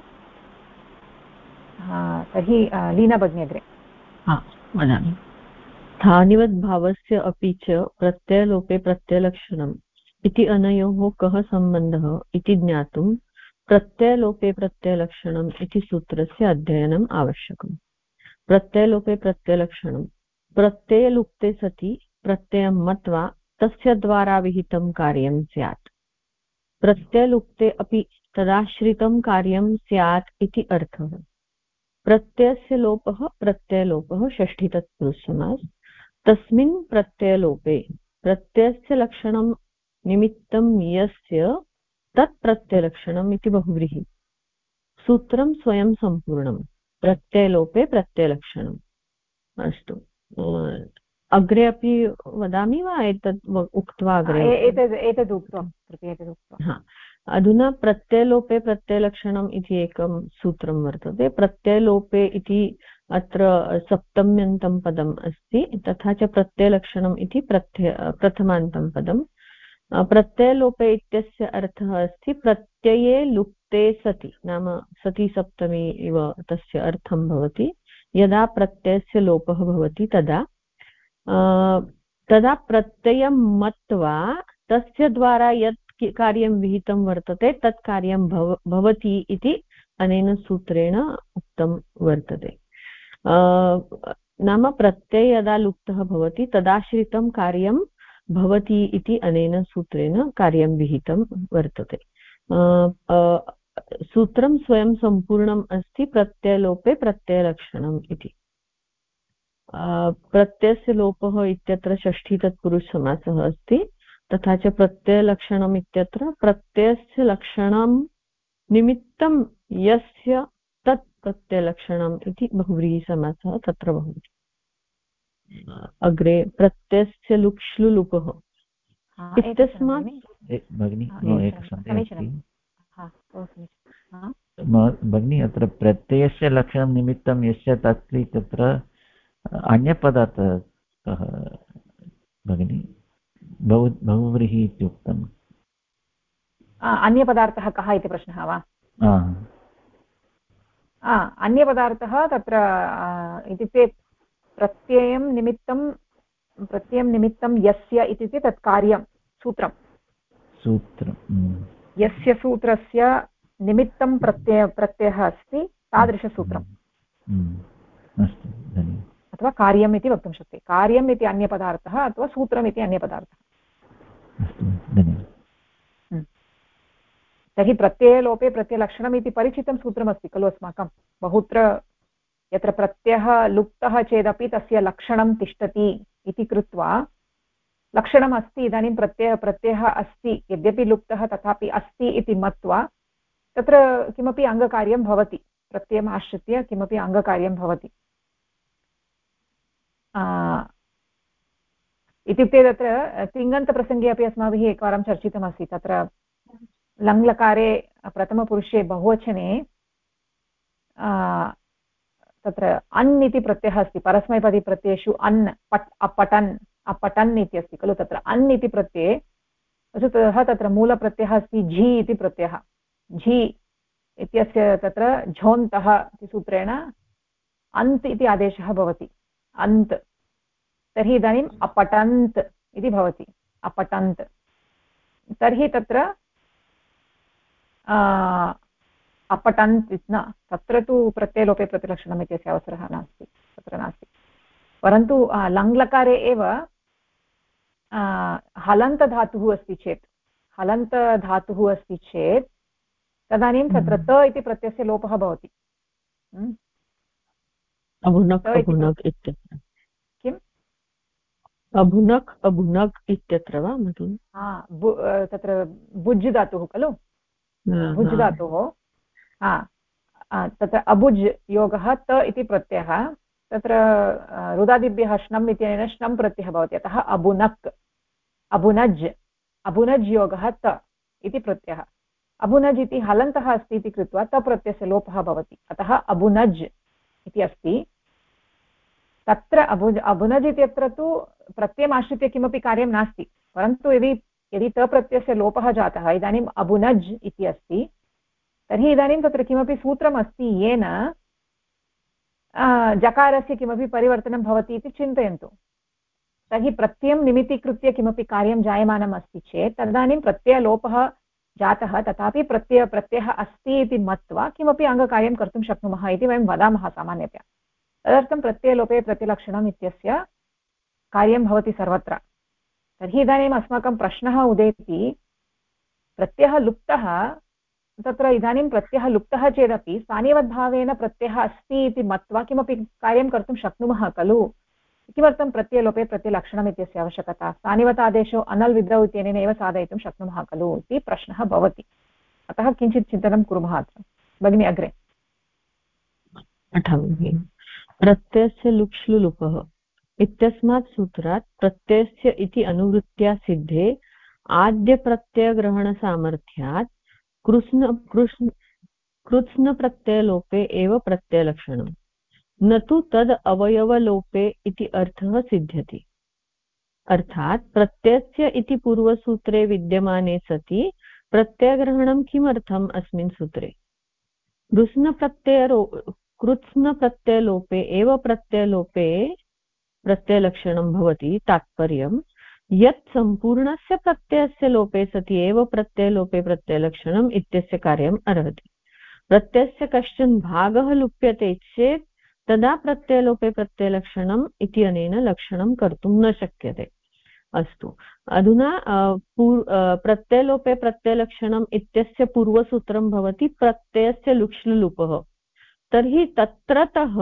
तर्हि लीना भगिनी अग्रे वदामि। स्थानिवद्भावस्य अपि च प्रत्ययलोपे प्रत्ययलक्षणम् इति अनयोः कः सम्बन्धः इति ज्ञातुं प्रत्ययलोपे प्रत्ययलक्षणम् इति सूत्रस्य अध्ययनम् आवश्यकम्। प्रत्ययलोपे प्रत्ययलक्षणं प्रत्ययलुप्ते सति प्रत्ययं मत्वा तस्य द्वारा विहितं कार्यं स्यात्। प्रत्ययलुप्ते अपि तदाश्रितं कार्यं स्यात् इति अर्थः। प्रत्ययस्य लोपः प्रत्ययलोपः षष्ठी तत्पुरुषसमास। तस्मिन् प्रत्ययलोपे प्रत्ययस्य लक्षणं निमित्तं यस्य तत् प्रत्ययलक्षणम् इति बहुव्रीहि। सूत्रं स्वयं सम्पूर्णं। प्रत्ययलोपे प्रत्ययलक्षणम्। अस्तु, अग्रे अपि वदामि वा? एतत् उक्त्वा अग्रे एतद् उक्त्वा अधुना प्रत्ययलोपे प्रत्ययलक्षणम् इति एकं सूत्रं वर्तते। प्रत्ययलोपे इति अत्र सप्तम्यन्तं पदम् अस्ति, तथा च प्रत्ययलक्षणम् इति प्रथमान्तं पदम्। प्रत्ययलोपे इत्यस्य अर्थः अस्ति प्रत्यये लुप्ते सति, नाम सति सप्तमी इव तस्य अर्थं भवति। यदा प्रत्ययस्य लोपः भवति तदा प्रत्ययं मत्वा तस्य द्वारा यत् कार्यं विहितं वर्तते तत् कार्यं भवति इति अनेन सूत्रेण उक्तं वर्तते। नाम प्रत्यय यदा लुप्तः भवति तदाश्रितं कार्यं भवति इति अनेन सूत्रेण कार्यं विहितं वर्तते। सूत्रं स्वयं सम्पूर्णम् अस्ति। प्रत्ययलोपे प्रत्ययलक्षणम् इति। प्रत्ययस्य लोपः इत्यत्र षष्ठी तत्पुरुषसमासः अस्ति, तथा च प्रत्ययलक्षणम् इत्यत्र प्रत्ययस्य लक्षणं निमित्तं यस्य तत् प्रत्ययलक्षणम् इति बहुव्रीहिसमासः तत्र भवति। अग्रे प्रत्ययस्य लुक्ष्लुलुपः इत्यस्मात् भगिनी, अत्र प्रत्ययस्य लक्षणं निमित्तं यस्य तस्ति तत्र अन्यपदार्थः कः भगिनी? बहुव्रीहि इत्युक्तम्। अन्यपदार्थः कः इति प्रश्नः वा? अन्यपदार्थः तत्र इत्युक्ते प्रत्ययं निमित्तं यस्य इत्युक्ते तत् कार्यं सूत्रं यस्य सूत्रस्य निमित्तं प्रत्ययः अस्ति तादृशसूत्रम् अथवा कार्यम् इति वक्तुं शक्यते। कार्यम् इति अन्यपदार्थः अथवा सूत्रम् इति अन्यपदार्थः। तर्हि प्रत्ययलोपे प्रत्ययलक्षणम् इति परिचितं सूत्रमस्ति खलु अस्माकं बहुत्र। यत्र प्रत्ययः लुप्तः चेदपि तस्य लक्षणं तिष्ठति इति कृत्वा लक्षणम् अस्ति इदानीं प्रत्ययः अस्ति यद्यपि लुप्तः तथापि अस्ति इति मत्वा तत्र किमपि अङ्गकार्यं भवति, प्रत्ययम् आश्रित्य किमपि अङ्गकार्यं भवति। इत्युक्ते तत्र तिङन्तप्रसङ्गे अपि अस्माभिः एकवारं चर्चितमस्ति। तत्र लङ्लकारे प्रथमपुरुषे बहुवचने तत्र अन् इति प्रत्ययः अस्ति। परस्मैपदीप्रत्ययेषु अन् अपठन् इति अस्ति खलु। तत्र अन् इति प्रत्यये वस्तुतः तत्र मूलप्रत्ययः अस्ति झि इति प्रत्ययः। झि इत्यस्य तत्र झोन्तः इति सूत्रेण अन्त् इति आदेशः भवति। अन्त् तर्हि इदानीम् अपठन्त् इति भवति। अपठन्त् तर्हि तत्र अपठन्त् न, तत्र तु प्रत्ययलोपे प्रतिलक्षणम् इत्यस्य अवसरः नास्ति, तत्र नास्ति। परन्तु लङ्लकारे एव हलन्तधातुः अस्ति चेत् तदानीं तत्र त इति प्रत्ययस्य लोपः भवति। किम् अभुनक् इत्यत्र वा तत्र भुज् धातुः खलु। भुज् धातुः तत्र अभुज् योगः त इति प्रत्ययः तत्र रुदादिभ्यः श्नम् इत्यनेन श्नम् प्रत्ययः भवति। अतः अभुनज् योगः त इति प्रत्ययः। अभुनज् इति हलन्तः अस्ति इति कृत्वा त प्रत्ययस्य लोपः भवति। अतः अभुनज् इति अस्ति। तत्र अभुनज् इत्यत्र तु प्रत्ययमाश्रित्य किमपि कार्यं नास्ति। परन्तु यदि त प्रत्ययस्य लोपः जातः इदानीम् अभुनज् इति अस्ति, तर्हि इदानीं तत्र किमपि सूत्रम् अस्ति येन जकारस्य किमपि परिवर्तनं भवति इति चिन्तयन्तु। तर्हि प्रत्ययं निमित्तीकृत्य किमपि कार्यं जायमानम् अस्ति चेत् तदानीं प्रत्ययलोपः जातः तथापि प्रत्ययः अस्ति इति मत्वा किमपि अङ्गकार्यं कर्तुं शक्नुमः इति वयं वदामः सामान्यतया। तदर्थं प्रत्ययलोपे प्रतिलक्षणम् इत्यस्य कार्यं भवति सर्वत्र। तर्हि इदानीम् अस्माकं प्रश्नः उदेति, प्रत्ययः लुप्तः, तत्र इदानीं प्रत्ययः लुप्तः चेदपि स्थानीयवद्भावेन प्रत्ययः अस्ति इति मत्वा किमपि कार्यं कर्तुं शक्नुमः खलु। किमर्थं प्रत्ययलोपे प्रत्ययलक्षणम् इत्यस्य आवश्यकता? स्थानीयवतादेशो अनल् विद्रौ इत्यनेन एव साधयितुं शक्नुमः खलु इति प्रश्नः भवति। अतः किञ्चित् चिन्तनं कुर्मः अत्र। भगिनी अग्रे पठामि। प्रत्ययस्य लुक्ष्लुलुपः इत्यस्मात् सूत्रात् प्रत्ययस्य इति अनुवृत्त्या सिद्धे आद्यप्रत्ययग्रहणसामर्थ्यात् कृत्स्नप्रत्ययलोपे एव प्रत्ययलक्षणम्, न तु तद् अवयवलोपे इति अर्थः सिद्ध्यति। अर्थात् प्रत्ययस्य इति पूर्वसूत्रे विद्यमाने सति प्रत्ययग्रहणं किमर्थम् अस्मिन् सूत्रे? कृत्स्नप्रत्ययलोपे एव प्रत्ययलोपे प्रत्ययलक्षणं भवति। तात्पर्यं यत् सम्पूर्णस्य प्रत्ययस्य लोपे सति एव प्रत्ययलोपे प्रत्ययलक्षणम् इत्यस्य कार्यम् अर्हति। प्रत्ययस्य कश्चन भागः लुप्यते चेत् तदा प्रत्ययलोपे प्रत्ययलक्षणम् इति अनेन लक्षणं कर्तुं न शक्यते। अस्तु, अधुना प्रत्ययलोपे प्रत्ययलक्षणम् इत्यस्य पूर्वसूत्रं भवति प्रत्ययस्य लुक्ष्लुलुपः। तर्हि तत्रतः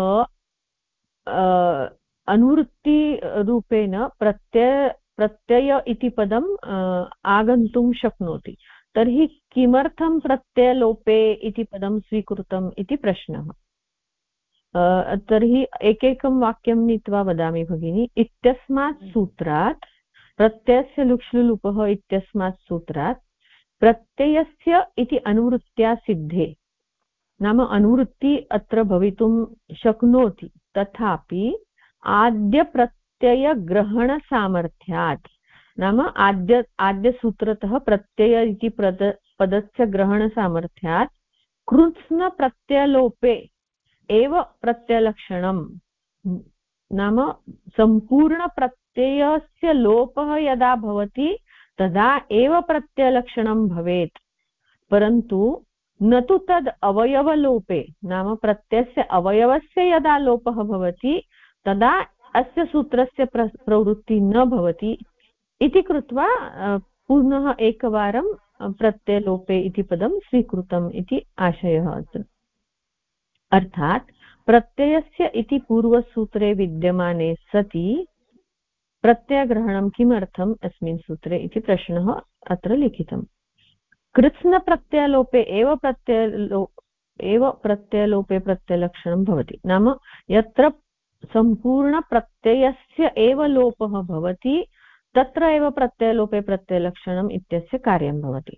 अनुवृत्तिरूपेण प्रत्यय इति पदम् आगन्तुं शक्नोति। तर्हि किमर्थं प्रत्ययलोपे इति पदं स्वीकृतम् इति प्रश्नः। तर्हि एकैकं वाक्यं नीत्वा वदामि भगिनी। इत्यस्मात् सूत्रात् प्रत्ययस्य लुक्ष्लुलुपः इत्यस्मात् सूत्रात् प्रत्ययस्य इति अनुवृत्त्या सिद्धे, नाम अनुवृत्ति अत्र भवितुं शक्नोति, तथापि आद्यप्रत्ययग्रहणसामर्थ्यात् नाम आद्यसूत्रतः प्रत्यय इति पदस्य ग्रहणसामर्थ्यात् कृत्स्नप्रत्ययलोपे एव प्रत्ययलक्षणं, नाम सम्पूर्णप्रत्ययस्य लोपः यदा भवति तदा एव प्रत्ययलक्षणं भवेत्, परन्तु न तु तद् अवयवलोपे, नाम प्रत्ययस्य अवयवस्य यदा लोपः भवति तदा अस्य सूत्रस्य प्रवृत्तिः न भवति इति कृत्वा पुनः एकवारं प्रत्ययलोपे इति पदं स्वीकृतम् इति आशयः अत्र। अर्थात् प्रत्ययस्य इति पूर्वसूत्रे विद्यमाने सति प्रत्ययग्रहणं किमर्थम् अस्मिन् सूत्रे इति प्रश्नः अत्र लिखितम्। कृत्स्नप्रत्ययलोपे एव प्रत्ययलोपे प्रत्ययलक्षणं भवति, नाम यत्र सम्पूर्णप्रत्ययस्य एव लोपः भवति तत्र एव प्रत्ययलोपे प्रत्ययलक्षणम् इत्यस्य कार्यं भवति।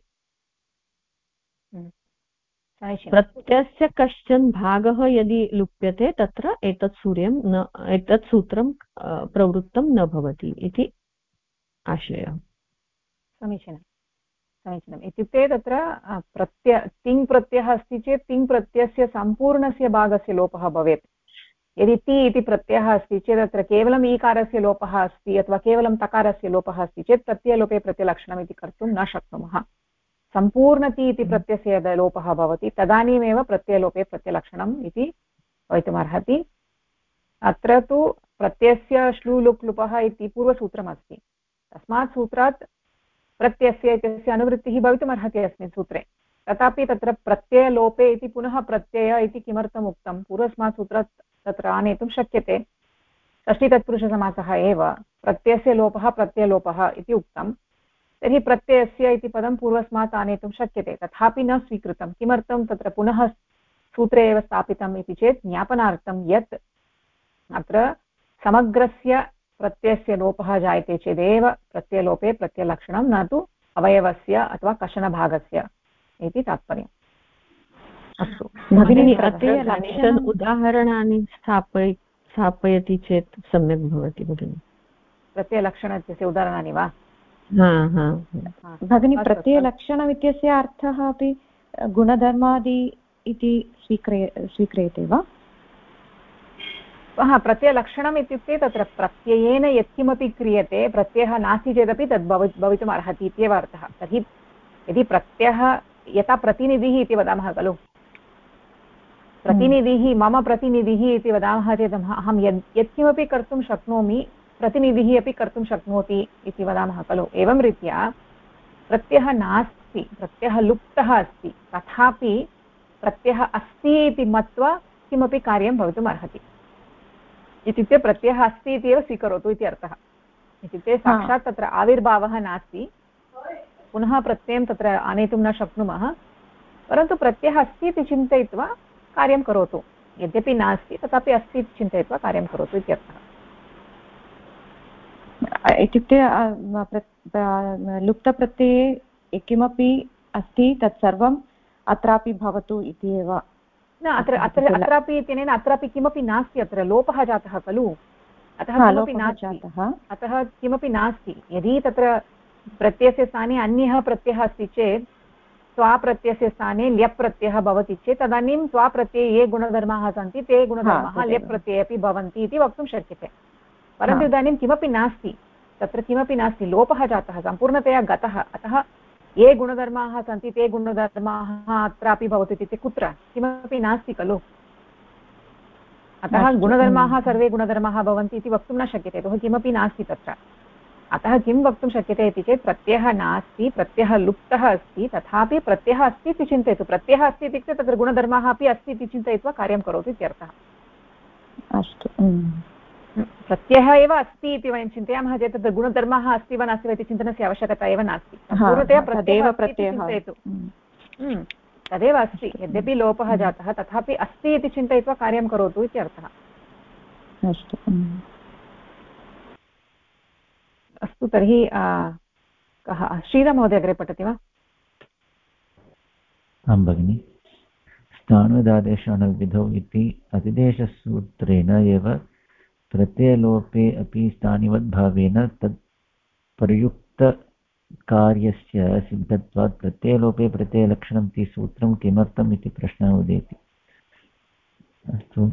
प्रत्ययस्य कश्चन भागः यदि लुप्यते तत्र एतत् सूत्रं प्रवृत्तं न भवति इति आशयः। समीचीनम्। इत्युक्ते तत्र तिङ् प्रत्ययः अस्ति चेत् तिङ् प्रत्ययस्य सम्पूर्णस्य भागस्य लोपः भवेत्। यदि ति इति प्रत्ययः अस्ति चेत् तत्र केवलम् ईकारस्य लोपः अस्ति अथवा केवलं तकारस्य लोपः अस्ति चेत् प्रत्ययलोपे प्रत्ययलक्षणम् इति कर्तुं न शक्नुमः। सम्पूर्णति इति प्रत्ययस्य यदा लोपः भवति तदानीमेव प्रत्ययलोपे प्रत्ययलक्षणम् इति भवितुमर्हति। अत्र तु प्रत्ययस्य श्लू लुक् लुपः इति पूर्वसूत्रमस्ति, तस्मात् सूत्रात् प्रत्ययस्य इत्यस्य अनुवृत्तिः भवितुमर्हति अस्मिन् सूत्रे। तथापि तत्र प्रत्ययलोपे इति पुनः प्रत्यय इति किमर्थम् उक्तं, पूर्वस्मात् सूत्रात् तत्र आनेतुं शक्यते। षष्ठीतत्पुरुषसमासः एव प्रत्ययस्य लोपः प्रत्ययलोपः इति उक्तं, तर्हि प्रत्ययस्य इति पदं पूर्वस्मात् आनेतुं शक्यते, तथापि न स्वीकृतं। किमर्थं तत्र पुनः सूत्रे एव स्थापितम् इति चेत् ज्ञापनार्थं यत् अत्र समग्रस्य प्रत्ययस्य लोपः जायते चेदेव प्रत्ययलोपे प्रत्ययलक्षणं, न तु अवयवस्य अथवा कश्चन भागस्य इति तात्पर्यम्। अस्तु भगिनी, प्रत्ययलक्षण उदाहरणानि स्थापयति चेत् सम्यक् भवति भगिनि। प्रत्ययलक्षणस्य उदाहरणानि वा? भगिनी, प्रत्ययलक्षणम् इत्यस्य अर्थः अपि गुणधर्मादि इति स्वीक्रियते वा? प्रत्ययलक्षणम् इत्युक्ते तत्र प्रत्ययेन यत्किमपि क्रियते प्रत्ययः नास्ति चेदपि तद् भवितुम् अर्हति इत्येव अर्थः। तर्हि यदि प्रत्ययः यथा प्रतिनिधिः इति वदामः खलु, प्रतिनिधिः मम प्रतिनिधिः इति वदामः चेत् अहं यत्किमपि कर्तुं शक्नोमि प्रतिनिधिः अपि कर्तुं शक्नोति इति वदामः खलु। एवं रीत्या प्रत्ययः नास्ति, प्रत्ययः लुप्तः अस्ति, तथापि प्रत्ययः अस्ति इति मत्वा किमपि कार्यं भवितुम् अर्हति। इत्युक्ते प्रत्ययः अस्ति इति एव स्वीकरोतु इति अर्थः। इत्युक्ते साक्षात् तत्र आविर्भावः नास्ति, पुनः प्रत्ययं तत्र आनेतुं न शक्नुमः, परन्तु प्रत्ययः अस्ति इति चिन्तयित्वा कार्यं करोतु। यद्यपि नास्ति तथापि अस्ति इति चिन्तयित्वा कार्यं करोतु इत्यर्थः। इत्युक्ते लुप्तप्रत्यये किमपि अस्ति तत्सर्वम् अत्रापि भवतु इति एव। न, अत्रापि इत्यनेन अत्रापि किमपि नास्ति, अत्र लोपः जातः खलु, अतः किमपि नास्ति, अतः किमपि नास्ति। यदि तत्र प्रत्ययस्य स्थाने अन्यः प्रत्ययः अस्ति चेत् स्वाप्रत्ययस्य स्थाने ल्यप् प्रत्ययः भवति चेत् तदानीं स्वाप्रत्यये ये गुणधर्माः सन्ति ते गुणधर्माः ल्यप् प्रत्यये अपि भवन्ति इति वक्तुं शक्यते। परन्तु इदानीं किमपि नास्ति, तत्र किमपि नास्ति, लोपः जातः, सम्पूर्णतया गतः, अतः ये गुणधर्माः सन्ति ते गुणधर्माः अत्रापि भवति इति कुत्र किमपि नास्ति खलु। अतः गुणधर्माः सर्वे गुणधर्माः भवन्ति इति वक्तुं न शक्यते, यतोहि किमपि नास्ति तत्र। अतः किं वक्तुं शक्यते इति चेत् प्रत्ययः नास्ति, प्रत्ययः लुप्तः अस्ति, तथापि प्रत्ययः अस्ति इति चिन्तयतु। प्रत्ययः अस्ति इत्युक्ते तत्र गुणधर्माः अपि अस्ति इति चिन्तयित्वा कार्यं करोतु इत्यर्थः। अस्तु, प्रत्ययः एव अस्ति इति वयं चिन्तयामः चेत् तत्र गुणधर्मः अस्ति वा नास्ति वा इति चिन्तनस्य आवश्यकता एव नास्ति। पूर्णतया प्रत्ययः चिन्तयतु, तदेव अस्ति। यद्यपि लोपः जातः तथापि अस्ति इति चिन्तयित्वा कार्यं करोतु इत्यर्थः। अस्तु अस्तु, तर्हि कः श्रीराममहोदय अग्रे पठति वा? आं भगिनि। स्थाणुदादेशानविधौ इति अतिदेशसूत्रेण एव प्रत्ययलोपे अपि स्थानिवद्भावेन तत् प्रयुक्तकार्यस्य सिद्धत्वात् प्रत्ययलोपे प्रत्ययलक्षणम् इति सूत्रं किमर्थम् इति प्रश्नः उदेति। अस्तु,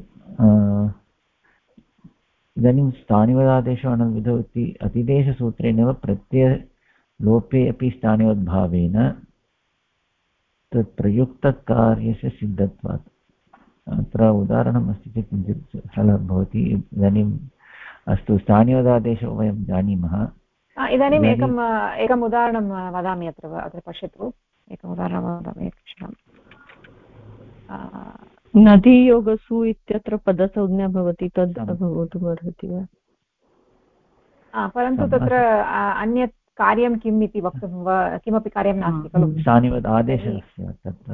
इदानीं स्थानिवदादेशो अनविधौ इति अतिदेशसूत्रेणैव प्रत्ययलोपे अपि स्थानिवद्भावेन तत् प्रयुक्तकार्यस्य सिद्धत्वात्। अत्र उदाहरणम् अस्ति चेत् किञ्चित् सरलः भवति। इदानीम् अस्तु, स्थानिवदादेशो वयं जानीमः। इदानीम् एकम् उदाहरणं वदामि। अत्र पश्यतु, एकम् उदाहरणं वदामि। एकक्षणं। नदीयोगसु इत्यत्र पदसंज्ञा भवति, तद् भवितुमर्हति वा? परन्तु तत्र अन्यत् कार्यं किम् इति वक्तुं वा किमपि कार्यं नास्ति खलु। स्थानिवद् आदेशस्य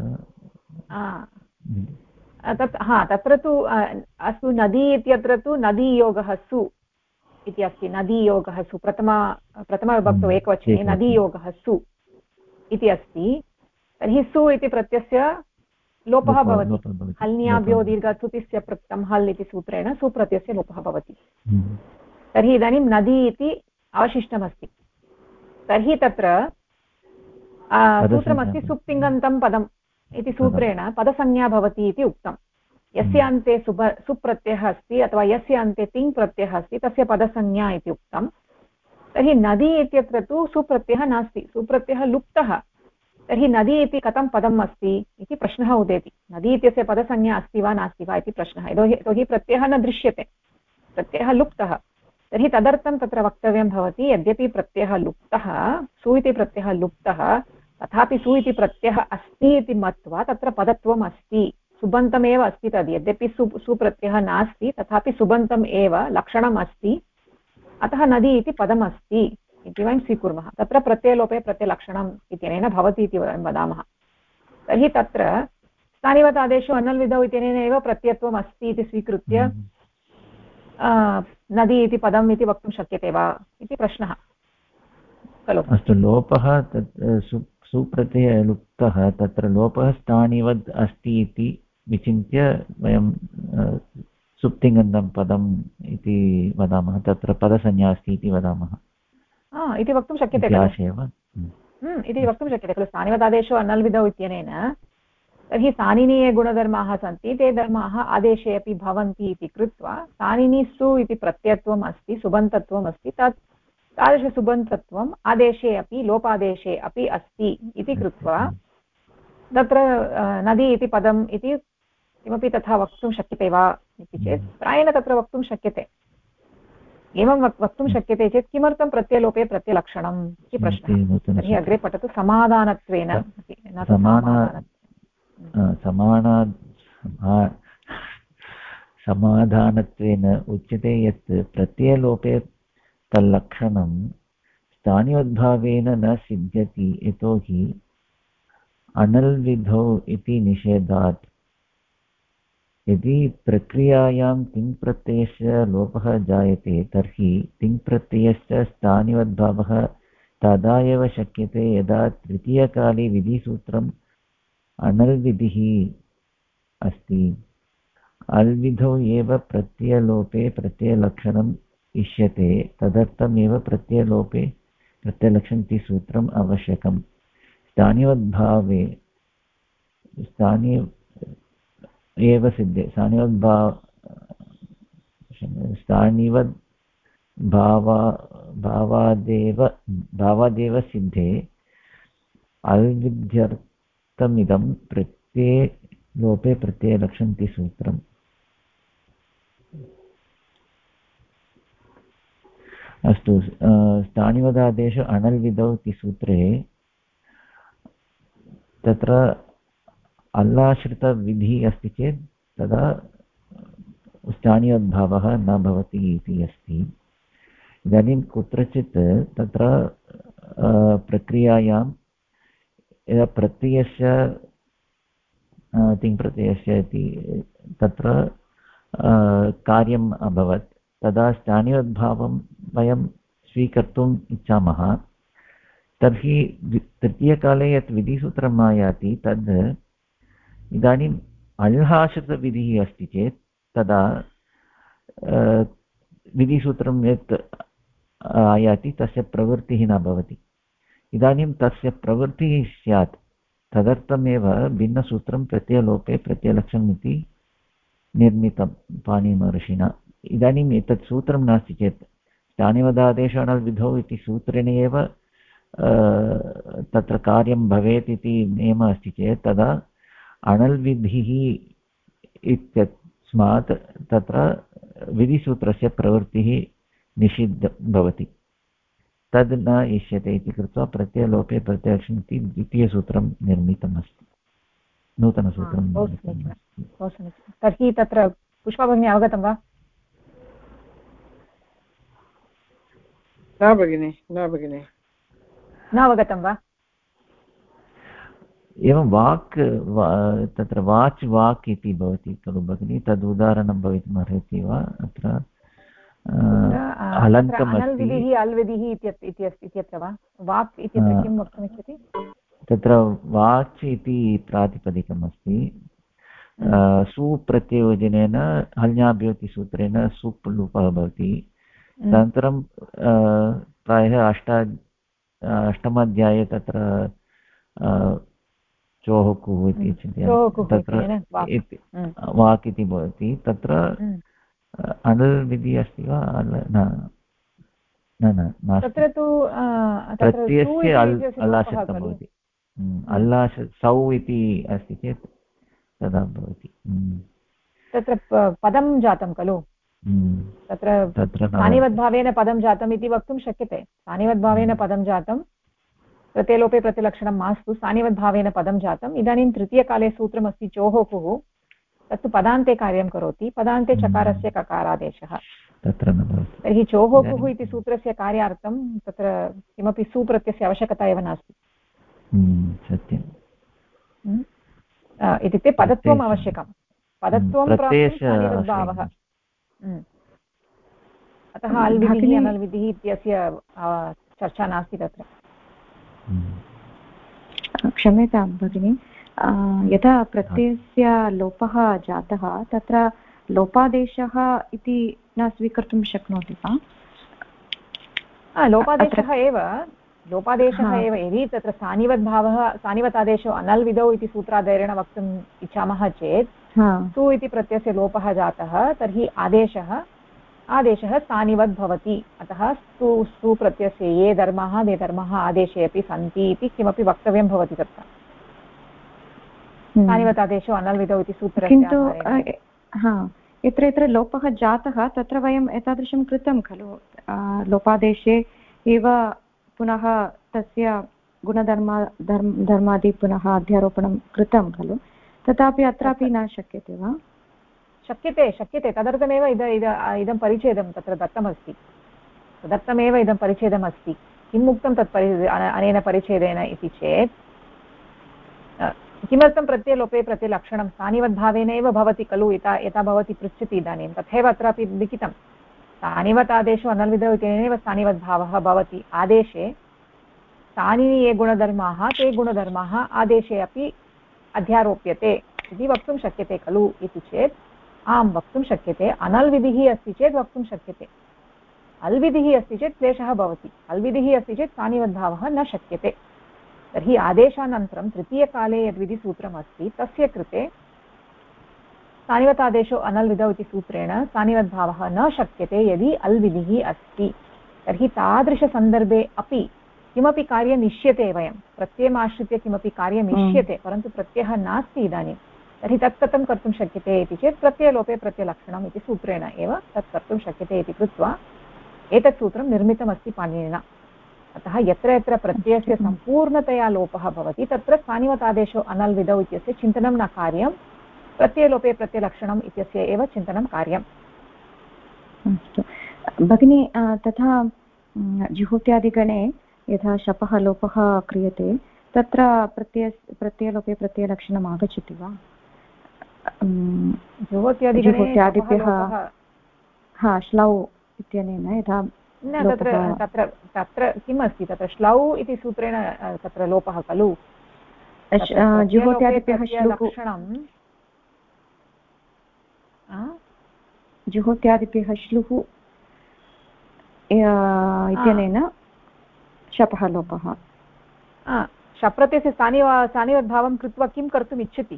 तत्र तु अस्तु, नदी इत्यत्र तु नदीयोगः सु इति अस्ति। नदीयोगः सु प्रथमविभक्तौ एकवचने नदीयोगः सु इति अस्ति। तर्हि सु इति प्रत्ययस्य लोपः भवति। हल्न्याभ्यो दीर्घसुतिस्य पृक्तं हल् इति सूत्रेण सुप्रत्ययस्य लोपः भवति। तर्हि इदानीं नदी इति अवशिष्टमस्ति। तर्हि तत्र सूत्रमस्ति सुप्तिङन्तं पदम् इति सूत्रेण पदसंज्ञा भवति इति उक्तं। यस्य अन्ते सुप्रत्ययः अस्ति अथवा यस्य अन्ते तिङ् प्रत्ययः अस्ति तस्य पदसंज्ञा इति उक्तं। तर्हि नदी इत्यत्र तु सुप्रत्ययः नास्ति, सुप्रत्ययः लुप्तः। तर्हि नदी इति कथं पदम् अस्ति इति प्रश्नः उदेति। नदी इत्यस्य पदसंज्ञा अस्ति वा नास्ति वा इति प्रश्नः। यतोहि प्रत्ययः न दृश्यते, प्रत्ययः लुप्तः। तर्हि तदर्थं तत्र वक्तव्यं भवति, यद्यपि प्रत्ययः लुप्तः, सु इति प्रत्ययः लुप्तः, तथापि सु इति प्रत्ययः अस्ति इति मत्वा तत्र पदत्वम् अस्ति, सुबन्तमेव अस्ति तद्। यद्यपि सुप्रत्ययः नास्ति तथापि सुबन्तम् एव लक्षणम् अस्ति, अतः नदी इति पदम् अस्ति इति वयं स्वीकुर्मः। तत्र प्रत्ययलोपे प्रत्ययलक्षणम् इत्यनेन भवति इति वयं वदामः। तर्हि तत्र स्थानिवत् आदेशो अनल्विधौ इत्यनेन एव प्रत्ययत्वम् अस्ति इति स्वीकृत्य नदी इति पदम् इति वक्तुं शक्यते वा इति प्रश्नः खलु। अस्तु, लोपः सुप्रत्ययलुप्तः, तत्र लोपः स्थानिवद् अस्ति इति विचिन्त्य वयं सुप्तिङन्तं पदम् इति वदामः, तत्र पदसंज्ञा अस्ति इति वदामः इति वक्तुं शक्यते इति वक्तुं शक्यते खलु। स्थानिवदादेशो अनल्विधौ इत्यनेन तर्हि स्थानिनीये गुणधर्माः सन्ति, ते धर्माः आदेशे अपि भवन्ति इति कृत्वा स्थानिनीसु इति प्रत्ययत्वम् अस्ति, सुबन्तत्वम् अस्ति, तादृशसुबन्तत्वम् आदेशे अपि लोपादेशे अपि अस्ति इति कृत्वा तत्र नदी इति पदम् इति किमपि तथा वक्तुं शक्यते वा इति चेत् प्रायेण तत्र वक्तुं शक्यते। एवं वक्तुं शक्यते चेत् किमर्थं प्रत्ययलोपे प्रत्ययलक्षणम् इति प्रश्नः। तर्हि अग्रे पठतु। समाधानत्वेन समाधानत्वेन उच्यते यत् प्रत्ययलोपे तल्लक्षणं स्थानिवद्भावेन न सिद्ध्यति, यतोहि अनल्विधौ इति निषेधात्। यदि प्रक्रियायां तिङ्प्रत्ययस्य लोपः जायते तर्हि तिङ्प्रत्ययस्य स्थानिवद्भावः तदा एव शक्यते यदा तृतीयकाले विधिसूत्रम् अनल्विधिः अस्ति। अल्विधौ एव प्रत्ययलोपे प्रत्ययलक्षणम् इष्यते, तदर्थमेव प्रत्ययलोपे प्रत्ययलक्षणम् इति सूत्रम् आवश्यकम्। स्थानिवद्भावे स्थानि एव सिद्धे स्थानिवद् भावादेव सिद्धे अल्विध्यर्थमिदं प्रत्ययलोपे प्रत्ययलक्षणम् इति सूत्रम्। अस्तु, स्थानिवदादेशो अनल्विधौ इति सूत्रे तत्र अल्लाश्रितविधिः अस्ति चेत् तदा स्थानिवद्भावः न भवति इति अस्ति। इदानीं कुत्रचित् तत्र प्रक्रियायां यदा प्रत्ययस्य तिङ्प्रत्ययस्य इति तत्र कार्यम् अभवत्, तदा स्थानिवद्भावं वयं स्वीकर्तुम् इच्छामः। तर्हि तृतीयकाले यत् विधिसूत्रम् आयाति तद् इदानीम् अल्हाश्रितविधिः अस्ति चेत् तदा विधिसूत्रं यत् आयाति तस्य प्रवृत्तिः न भवति। इदानीं तस्य प्रवृत्तिः स्यात्, तदर्थमेव भिन्नसूत्रं प्रत्ययलोपे प्रत्ययलक्षणम् इति निर्मितं पाणिनिमहर्षिणा। इदानीम् एतत् सूत्रं नास्ति चेत् स्थानिवदादेश अणल्विधौ इति सूत्रेण एव तत्र कार्यं भवेत् इति नियमः अस्ति चेत् तदा अणल्विधिः इत्यस्मात् तत्र विधिसूत्रस्य प्रवृत्तिः निषिद्ध भवति, तद् न इष्यते इति कृत्वा प्रत्ययलोपे प्रत्ययलक्षणम् इति द्वितीयसूत्रं निर्मितमस्ति, नूतनसूत्रं निर्मितमस्ति। तर्हि तत्र पुष्पा भगिनी अवगतं वा? न भगिनि न अवगतं वा? एवं वाक् तत्र वाच् वाक् इति भवति खलु भगिनि, तद् उदाहरणं भवितुम् अर्हति वा? अत्र अनल्विधिः अल्विधिः इत्यत्र वा? वाक् इत्यत्र किं वक्तुमिच्छति? तत्र वाच् इति प्रातिपदिकम् अस्ति, सुप्रत्ययोजनेन हल्याभ्योतिसूत्रेण सुप् लुपः भवति। अनन्तरं प्रायः अष्टमाध्याये तत्र चोः कुः इति चिन्तयामि, तत्र वाक् इति भवति। तत्र अनल् विधिः अस्ति वा? न तत्र तु प्रत्ययस्य अल्लाशब्दं भवति। अल्लाश सौ इति अस्ति चेत् तदा भवति। तत्र पदं जातं खलु, तत्र स्थानिवद्भावेन पदं जातम् इति वक्तुं शक्यते। स्थानिवद्भावेन पदं जातं, प्रत्ययलोपे प्रतिलक्षणं मास्तु, स्थानिवद्भावेन पदं जातम्। इदानीं तृतीयकाले सूत्रमस्ति चोः कुः, तत्तु पदान्ते कार्यं करोति, पदान्ते चकारस्य ककारादेशः। तर्हि चोः कुः इति सूत्रस्य कार्यार्थं तत्र किमपि सुप्रत्ययस्य आवश्यकता एव नास्ति। सत्यम्। इत्युक्ते पदत्वम् आवश्यकं, पदत्वं प्राप्तुं स्थानिवद्भावः। अतः अल्विधिः अनल्विधिः इत्यस्य चर्चा नास्ति तत्र। क्षम्यतां भगिनि, यदा प्रत्ययस्य लोपः जातः तत्र लोपादेशः इति न स्वीकर्तुं शक्नोति वा? लोपादेशः एव यदि तत्र स्थानिवद्भावः स्थानिवतादेशो अनल्विधौ इति सूत्राधारेण वक्तुम् इच्छामः चेत् सु इति प्रत्ययस्य लोपः जातः, तर्हि आदेशः स्थानिवद् भवति। अतः सु प्रत्ययस्य ये धर्माः ते धर्माः आदेशे अपि सन्ति इति किमपि वक्तव्यं भवति तत्र। स्थानिवतादेशो अनल्विधौ इति सूत्रस्य। किन्तु यत्र लोपः जातः तत्र वयम् एतादृशं कृतं खलु, लोपादेशे एव पुनः तस्य धर्मादि पुनः अध्यारोपणं कृतं खलु, तथापि अत्रापि न शक्यते वा? शक्यते तदर्थमेव इदं परिच्छेदं तत्र दत्तमस्ति, तदर्थमेव इदं परिच्छेदमस्ति। किम् उक्तं तत् अनेन परिच्छेदेन इति चेत् किमर्थं प्रत्ययलोपे प्रत्ययलक्षणं स्थानिवद्भावेन एव भवति खलु, यथा भवती पृच्छति इदानीं तथैव अत्रापि लिखितं। स्थानिवतादेशो अनल्विधौ इत्यनेनैव स्थानिवद्भावः भवति। आदेशे स्थानिनि ये गुणधर्माः ते गुणधर्माः आदेशे अपि अध्यारोप्यते इति वक्तुं शक्यते खलु इति चेत् आं वक्तुं शक्यते। अनल्विधिः अस्ति चेत् वक्तुं शक्यते, अल्विधिः अस्ति चेत् क्लेशः भवति। अल्विधिः अस्ति चेत् स्थानिवद्भावः न शक्यते। तर्हि आदेशानन्तरं तृतीयकाले यद्विधिसूत्रम् अस्ति तस्य कृते स्थानिवतादेशो अनल्विधौ इति सूत्रेण स्थानिवद्भावः न शक्यते यदि अल्विधिः अस्ति। तर्हि तादृशसन्दर्भे अपि किमपि कार्यम् इष्यते, वयं प्रत्ययमाश्रित्य किमपि कार्यम् इष्यते, परन्तु प्रत्ययः नास्ति इदानीं, तर्हि तत् कथं कर्तुं शक्यते इति चेत् प्रत्ययलोपे प्रत्ययलक्षणम् इति सूत्रेण एव तत् कर्तुं शक्यते इति कृत्वा एतत् सूत्रं निर्मितमस्ति पाणिनिना। अतः यत्र यत्र प्रत्ययस्य सम्पूर्णतया लोपः भवति तत्र स्थानिवतादेशो अनल्विधौ इत्यस्य चिन्तनं न कार्यं, प्रत्ययलोपे प्रत्ययलक्षणम् इत्यस्य एव चिन्तनं कार्यम्। अस्तु भगिनी, तथा जुहोत्यादिगणे यथा शपः लोपः क्रियते तत्र प्रत्ययलोपे प्रत्ययलक्षणम् आगच्छति वा? जुहोत्यादिभ्यः श्लौ इत्यनेन यथा तत्र किम् अस्ति, तत्र श्लौ इति सूत्रेण तत्र लोपः खलु। जुहोत्यादिभ्यः श्लुः इत्यनेन शपः लोपः। शप्रत्ययस्य स्थानिवद्भावं कृत्वा किं कर्तुम् इच्छति?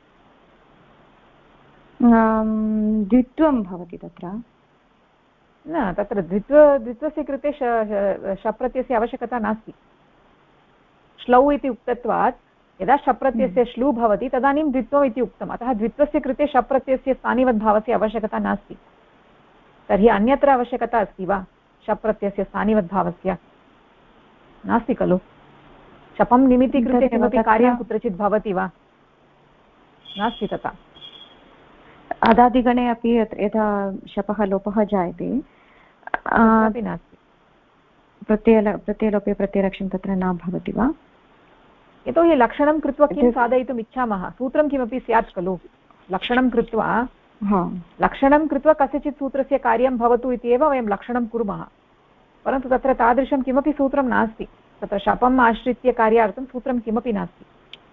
द्वित्वं भवति तत्र न, तत्र द्वित्वस्य कृते शप्रत्ययस्य आवश्यकता नास्ति। श्लौ इति उक्तत्वात् यदा शप्रत्ययस्य श्लू भवति तदानीं द्वित्वम् इति उक्तम्, अतः द्वित्वस्य कृते शप्रत्ययस्य स्थानिवद्भावस्य आवश्यकता नास्ति। तर्हि अन्यत्र आवश्यकता अस्ति वा शप्रत्ययस्य स्थानिवद्भावस्य? नास्ति खलु। शपं निमित्तीकृत्य किमपि कार्यं कुत्रचित् भवति वा? नास्ति तथा। अदादिगणे अपि यथा शपः लोपः जायते अपि नास्ति। प्रत्ययलोपे प्रत्ययलक्षणं तत्र न भवति वा? यतोहि लक्षणं कृत्वा किं साधयितुम् इच्छामः? सूत्रं किमपि स्यात् खलु। लक्षणं कृत्वा कस्यचित् सूत्रस्य कार्यं भवतु इति एव वयं लक्षणं कुर्मः, परन्तु तत्र तादृशं किमपि सूत्रं नास्ति। तत्र शपम् आश्रित्य कार्यार्थं सूत्रं किमपि नास्ति।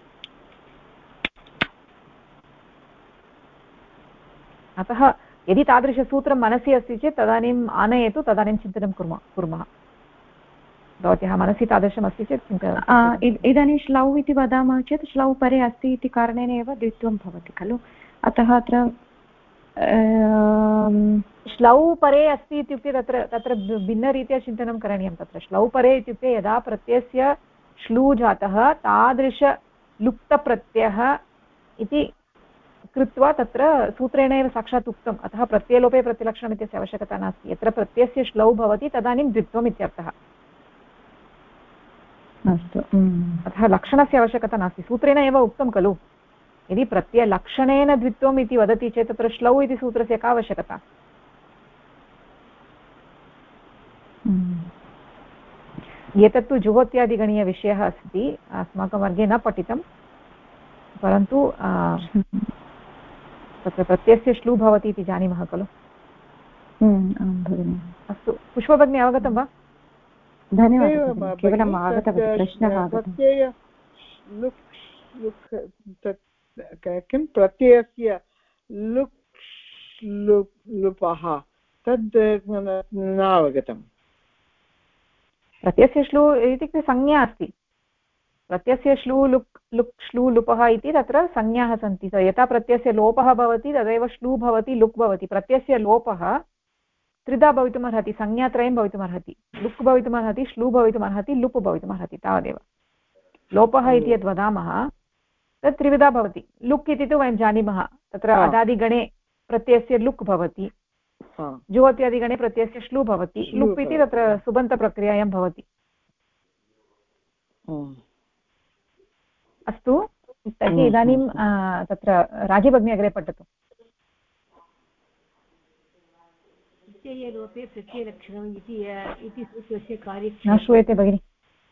अतः यदि तादृशसूत्रं मनसि अस्ति चेत् तदानीम् आनयतु, तदानीं चिन्तनं कुर्मः। भवत्याः मनसि तादृशम् अस्ति चेत् चिन्तनं। इदानीं श्लौ इति वदामः चेत् श्लौ परे अस्ति इति कारणेन एव द्वित्वं भवति खलु। अतः अत्र श्लौ परे अस्ति इत्युक्ते तत्र भिन्नरीत्या चिन्तनं करणीयं। तत्र श्लौ परे इत्युक्ते यदा प्रत्ययस्य श्लू जातः तादृशलुप्तप्रत्ययः इति कृत्वा तत्र सूत्रेण एव साक्षात् उक्तम्। अतः प्रत्ययलोपे प्रतिलक्षणम् इत्यस्य आवश्यकता नास्ति। यत्र प्रत्ययस्य श्लौ भवति तदानीं द्वित्वम् इत्यर्थः। अस्तु, अतः लक्षणस्य आवश्यकता नास्ति, सूत्रेण एव उक्तं खलु। यदि प्रत्ययलक्षणेन द्वित्वम् इति वदति चेत् तत्र श्लौ इति सूत्रस्य का आवश्यकता? एतत्तु जुहोत्यादिगणीयविषयः अस्ति, अस्माकं वर्गे न पठितं, परन्तु तत्र प्रत्ययस्य श्लू भवति इति जानीमः खलु। अस्तु, पुष्पभगिनी अवगतं वा? धन्यवादः। केवलम् आगतवती प्रश्नः प्रत्यय किं प्रत्ययस्य लुपः तद् न अवगतम्। प्रत्ययस्य श्लू इत्युक्ते संज्ञा अस्ति। प्रत्ययस्य श्लू लुक् श्लू लुपः इति तत्र संज्ञाः सन्ति। यथा प्रत्ययस्य लोपः भवति तदेव श्लू भवति, लुक् भवति। प्रत्ययस्य लोपः त्रिधा भवितुमर्हति, संज्ञात्रयं भवितुमर्हति। लुक् भवितुमर्हति, श्लू भवितुमर्हति, लुप् भवितुमर्हति, तावदेव। लोपः इति यद् वदामः तत् त्रिविधा भवति। लुक् इति तु वयं जानीमः, तत्र अदादिगणे प्रत्ययस्य लुक् भवति, जुहोत्यादिगणे प्रत्ययस्य श्लू भवति। लुप् इति तत्र सुबन्तप्रक्रियायां भवति। अस्तु, तर्हि इदानीं तत्र राजीभगिनी अग्रे पठतु। प्रत्ययलोपे प्रत्ययलक्षणम् इति सूत्रस्य कार्यं न श्रूयते भगिनि,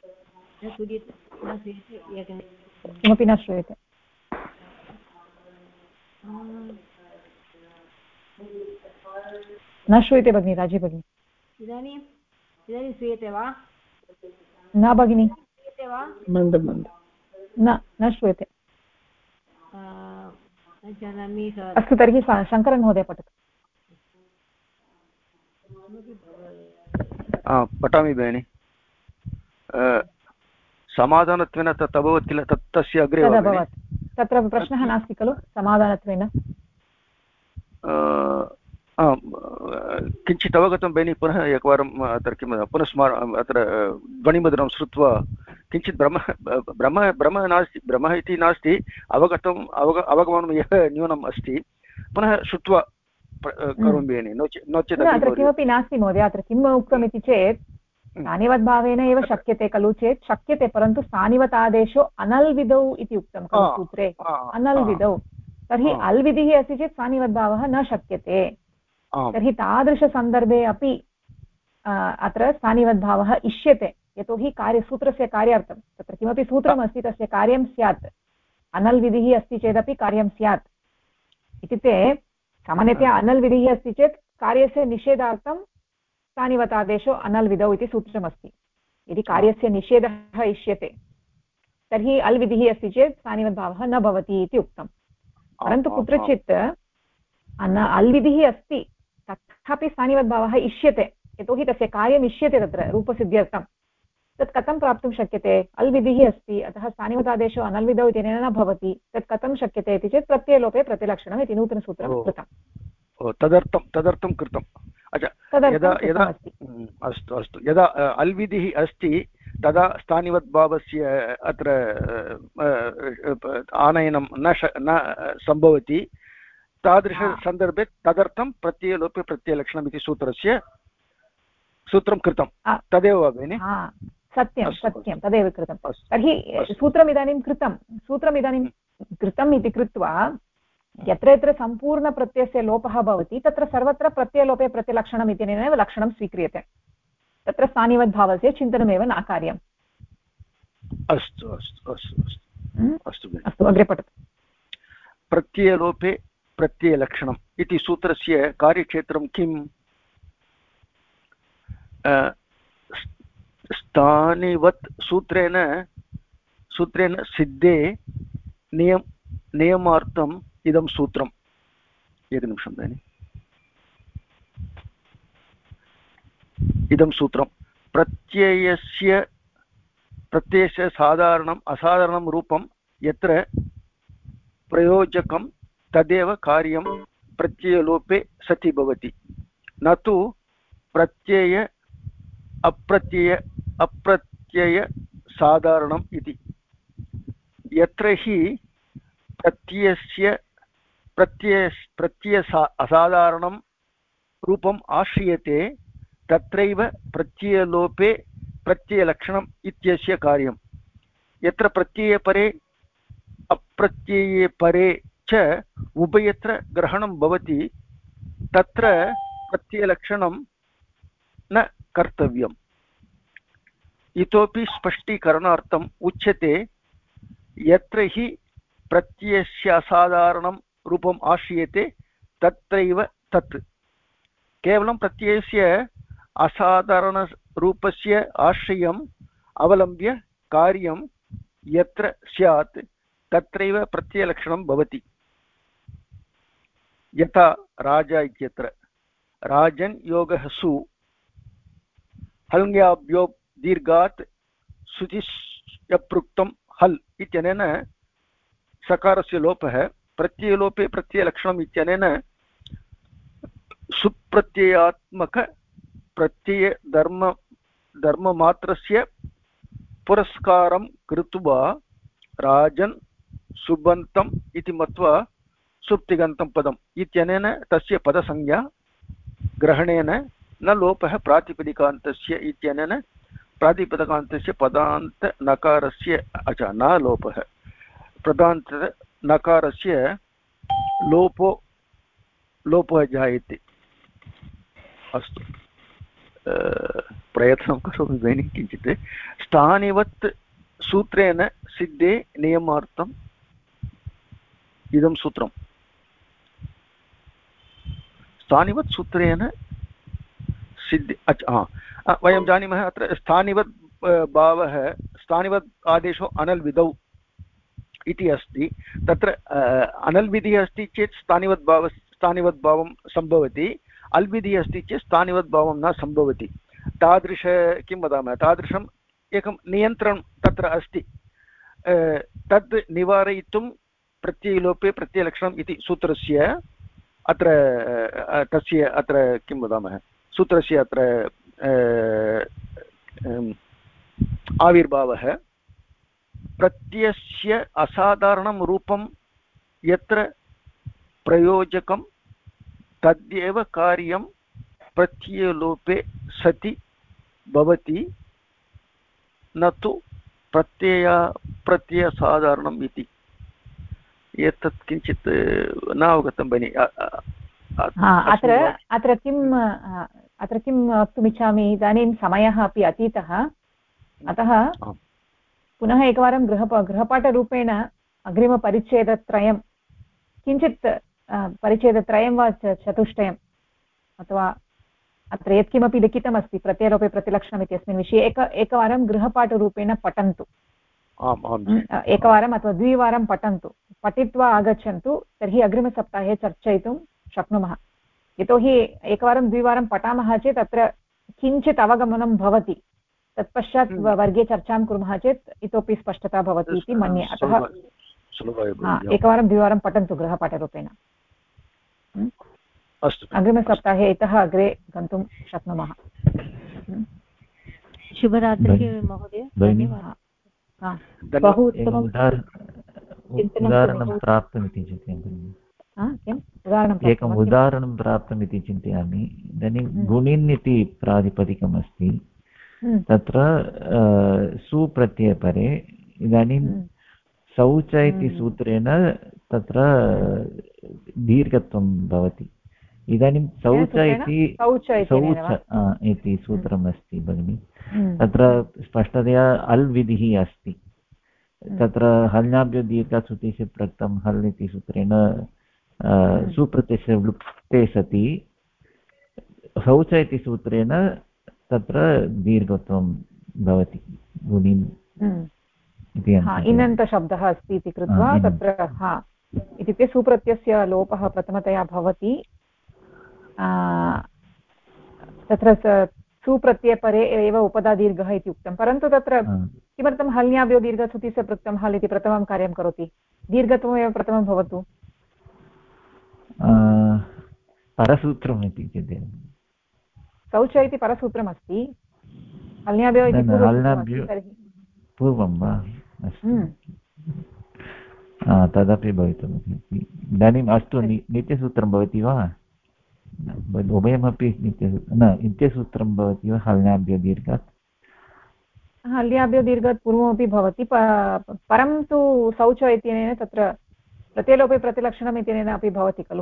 किमपि न श्रूयते। न श्रूयते भगिनि, राजी भगिनि। इदानीं श्रूयते वा? न भगिनि, श्रूयते वा? न श्रूयते। अस्तु, तर्हि शङ्करन् महोदय पठतु। पठामि भगिनि। समाधानत्वेन तत् अभवत् किल, तस्य अग्रे अभवत्, तत्र प्रश्नः नास्ति खलु समाधानत्वेन। किञ्चित् अवगतं भगिनि, पुनः एकवारम् अत्र किं पुनः अत्र ध्वनिमुद्रणं श्रुत्वा किञ्चित् भ्रमः नास्ति, भ्रमः इति नास्ति, अवगमनं यः न्यूनम् अस्ति, पुनः श्रुत्वा करोमि भगिनि। नो चेत् अत्र किमपि नास्ति महोदय। अत्र किम् उक्तमिति चेत् स्थानिवद्भावेन एव शक्यते खलु चेत् शक्यते, परन्तु स्थानिवत् आदेशो अनल् विधौ इति उक्तं खलु सूत्रे, अनल् विधौ। तर्हि अल् विधिः अस्ति चेत् स्थानिवद्भावः न शक्यते। तर्हि तादृशसन्दर्भे अपि अत्र स्थानिवद्भावः इष्यते, यतोहि सूत्रस्य कार्यार्थं तत्र किमपि सूत्रमस्ति तस्य कार्यं स्यात्। अनल् विधिः अस्ति चेदपि कार्यं स्यात्। इत्युक्ते सामान्यतया अनल् विधिः अस्ति चेत् कार्यस्य निषेधार्थं स्थानिवतादेशो अनल् विधौ इति सूत्रमस्ति। यदि कार्यस्य निषेधः इष्यते तर्हि अल् विधिः अस्ति चेत् स्थानिवद्भावः न भवति इति उक्तं। परन्तु कुत्रचित् अल् विधिः अस्ति तथापि स्थानिवद्भावः इष्यते, यतोहि तस्य कार्यम् इष्यते तत्र रूपसिद्ध्यर्थं तत् कथं प्राप्तुं शक्यते अल्विधिः अस्ति अतः स्थानिवतादेशो अनल्विधौ इत्यनेन न भवति तत् कथं शक्यते इति चेत् प्रत्ययलोपे प्रतिलक्षणम् इति नूतनसूत्रं कृतम् तदर्थं कृतम् अच्छा यदा यदा अस्तु अस्तु यदा अल्विधिः अस्ति तदा स्थानिवद्भावस्य अत्र आनयनं न सम्भवति तादृशसन्दर्भे तदर्थं प्रत्ययलोपे प्रत्ययलक्षणम् इति सूत्रं कृतं तदेव वा भगिनि सत्यं सत्यं तदेव कृतं तर्हि सूत्रमिदानीं कृतम् इति कृत्वा यत्र यत्र सम्पूर्णप्रत्ययस्य लोपः भवति तत्र सर्वत्र प्रत्ययलोपे प्रतिलक्षणम् इत्यनेन लक्षणं स्वीक्रियते तत्र स्थानिवद्भावस्य चिन्तनमेव न कार्यम् अस्तु अस्तु अस्तु अस्तु अस्तु अग्रे पठतु प्रत्ययलोपे प्रत्ययलक्षणम् इति सूत्रस्य कार्यक्षेत्रं किम् स्थानिवत् सूत्रेण सिद्धे नियमार्थम् इदं सूत्रम् एकनिमिषं भगिनि इदं सूत्रं प्रत्ययस्य साधारणम् असाधारणं रूपं यत्र प्रयोजकं तदेव कार्यं प्रत्ययलोपे सति भवति न तु प्रत्यय अप्रत्यय साधारणम् इति यत्र हि प्रत्यय असाधारणं रूपम् आश्रियते तत्रैव प्रत्ययलोपे प्रत्ययलक्षणम् इत्यस्य कार्यं यत्र प्रत्यये परे अप्रत्यये परे च उभयत्र ग्रहणं भवति तत्र प्रत्ययलक्षणं न कर्तव्यम् इतोपि स्पष्टीकरणार्थम् उच्यते यत्र हि प्रत्ययस्य असाधारणं रूपम् आश्रियते तत्रैव तत् केवलं प्रत्ययस्य असाधारणरूपस्य आश्रयम् अवलम्ब्य कार्यं यत्र स्यात् तत्रैव प्रत्ययलक्षणं भवति यथा राजा इत्यत्र राजन् योगः सु हल्ङ्याभ्यो दीर्घात् शुचिष्यपृक्तं हल् इत्यनेन सकारस्य लोपः प्रत्ययलोपे प्रत्ययलक्षणम् इत्यनेन सुप्रत्ययात्मक प्रत्यय धर्ममात्रस्य पुरस्कारं कृत्वा राजन् सुबन्तम् इति मत्वा सुप्तिगन्तं पदम् इत्यनेन तस्य पदसंज्ञा ग्रहणेन न लोपः प्रातिपदिकान्तस्य इत्यनेन प्रातिपदिकान्तस्य पदान्त नकारस्य न लोपः पदान्त नकारस्य लोपः जायते अस्तु प्रयत्नं करोमि भगिनि किञ्चित् स्थानिवत् सूत्रेण सिद्धे नियमार्थम् इदं सूत्रम् स्थानिवत् सूत्रेण सिद्धे वयं जानीमः अत्र स्थानिवत् भावः स्थानिवत् आदेशो अनल्विधौ इति अस्ति तत्र अनल्विधिः अस्ति चेत् स्थानिवद्भावं सम्भवति अल्विधिः अस्ति चेत् स्थानिवद्भावं न सम्भवति तादृश किं वदामः तादृशम् एकं नियन्त्रणं तत्र अस्ति तद् निवारयितुं प्रत्ययलोपे प्रत्ययलक्षणम् इति सूत्रस्य अत्र तस्य अत्र किं वदामः सूत्रस्य अत्र आविर्भावः प्रत्ययस्य असाधारणं रूपं यत्र प्रयोजकं तद्येव कार्यं प्रत्ययलोपे सति भवति न तु प्रत्ययसाधारणम् इति एतत् किञ्चित् न अवगतं भगिनि अत्र किं वक्तुमिच्छामि इदानीं समयः अपि अतीतः अतः पुनः एकवारं गृहपाठरूपेण अग्रिमपरिच्छेदत्रयं किञ्चित् परिच्छेदत्रयं वा चतुष्टयम् अथवा अत्र यत्किमपि लिखितमस्ति प्रत्ययलोपे प्रतिलक्षणम् इत्यस्मिन् विषये एकवारं गृहपाठरूपेण पठन्तु एकवारम् अथवा द्विवारं पठन्तु पठित्वा आगच्छन्तु तर्हि अग्रिमसप्ताहे चर्चयितुं शक्नुमः यतोहि एकवारं द्विवारं पठामः चेत् अत्र किञ्चित् अवगमनं भवति तत्पश्चात् वर्गे चर्चां कुर्मः चेत् इतोपि स्पष्टता भवति इति मन्ये अतः एकवारं द्विवारं पठन्तु गृहपाठरूपेण अग्रिमसप्ताहे इतः अग्रे गन्तुं शक्नुमः शुभरात्रिः महोदय धन्यवादः बहु उत्तमम् उदाहरणं प्राप्तमिति चिन्तयामि एकम् उदाहरणं प्राप्तमिति चिन्तयामि इदानीं गुणिन् इति प्रातिपदिकम् अस्ति तत्र सुप्रत्ययपरे इदानीं शौच इति सूत्रेण तत्र दीर्घत्वं भवति इदानीं शौच इति सूत्रम् अस्ति भगिनि तत्र स्पष्टतया अल् विधिः अस्ति तत्र हल्नाभ्यो दीर्घसुतिस्य प्रक्तं हल् इति सूत्रेण सुप्रत्ययस्य लुप्ते सति शौच इति सूत्रेण तत्र दीर्घत्वं भवति गुणिन् इनन्तशब्दः अस्ति इति कृत्वा तत्र इत्युक्ते सुप्रत्ययस्य लोपः प्रथमतया भवति तत्र सुप्रत्ययपरे एव उपदादीर्घः इति उक्तं परन्तु तत्र किमर्थं हल्न्याभ्यो दीर्घसुतिस्य पृक्तं हल् इति प्रथमं कार्यं करोति दीर्घत्वमेव प्रथमं भवतु परसूत्रम् इति चिन्तयामि शौच इति परसूत्रमस्ति हल्न्याभ्यो इति पूर्वं वा तदपि भवितुमर्हति इदानीम् अस्तु नित्यसूत्रं भवति वा उभयमपि नित्यसूत्रं भवति वा हल्न्याभ्यो दीर्घात् हल्याभ्यो दीर्घात् पूर्वमपि भवति परं तु शौच इत्यनेन तत्र प्रत्ययलोपे प्रतिलक्षणम् इत्यनेन अपि भवति खलु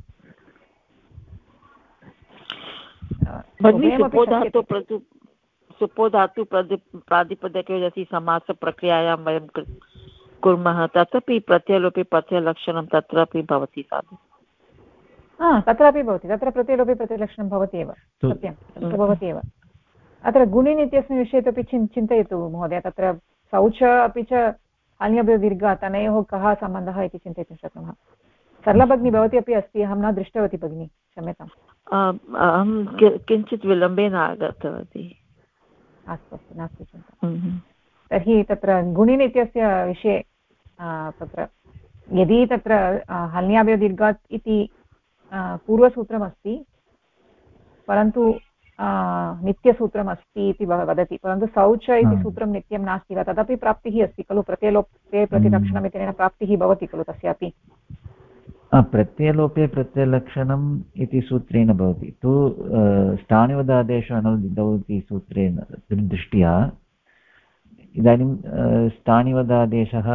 सुपोधातु प्रातिपदिके यदि समासप्रक्रियायां वयं कुर्मः तदपि प्रत्ययलोपे प्रत्ययलक्षणं तत्रापि भवति साधु तत्रापि भवति तत्र प्रत्ययलोपे प्रतिलक्षणं भवति एव सत्यं भवति एव अत्र गुणिन् इत्यस्मिन् विषये अपि चिन्तयतु महोदय तत्र शौच अपि च हल्न्याभ्यो दीर्घात् अनयोः कः सम्बन्धः इति चिन्तयितुं शक्नुमः सरला भगिनी भवती अपि अस्ति अहं न दृष्टवती भगिनी क्षम्यताम् अहं किञ्चित् विलम्बेन आगतवती अस्तु अस्तु नास्ति चिन्ता तर्हि तत्र गुणिन् इत्यस्य विषये तत्र यदि तत्र हल्न्याभ्यो दीर्घात् इति पूर्वसूत्रमस्ति परन्तु नित्यसूत्रमस्ति इति वदति परन्तु शौच इति सूत्रं नित्यं नास्ति वा तदपि प्राप्तिः अस्ति खलु प्रत्ययलोपे प्रतिलक्षणम् इत्यनेन प्राप्तिः भवति खलु तस्यापि प्रत्ययलोपे प्रत्ययलक्षणम् इति सूत्रेण भवति तु स्थानिवदादेश अनवदितौ इति सूत्रेण दृष्ट्या इदानीं स्थानिवदादेशः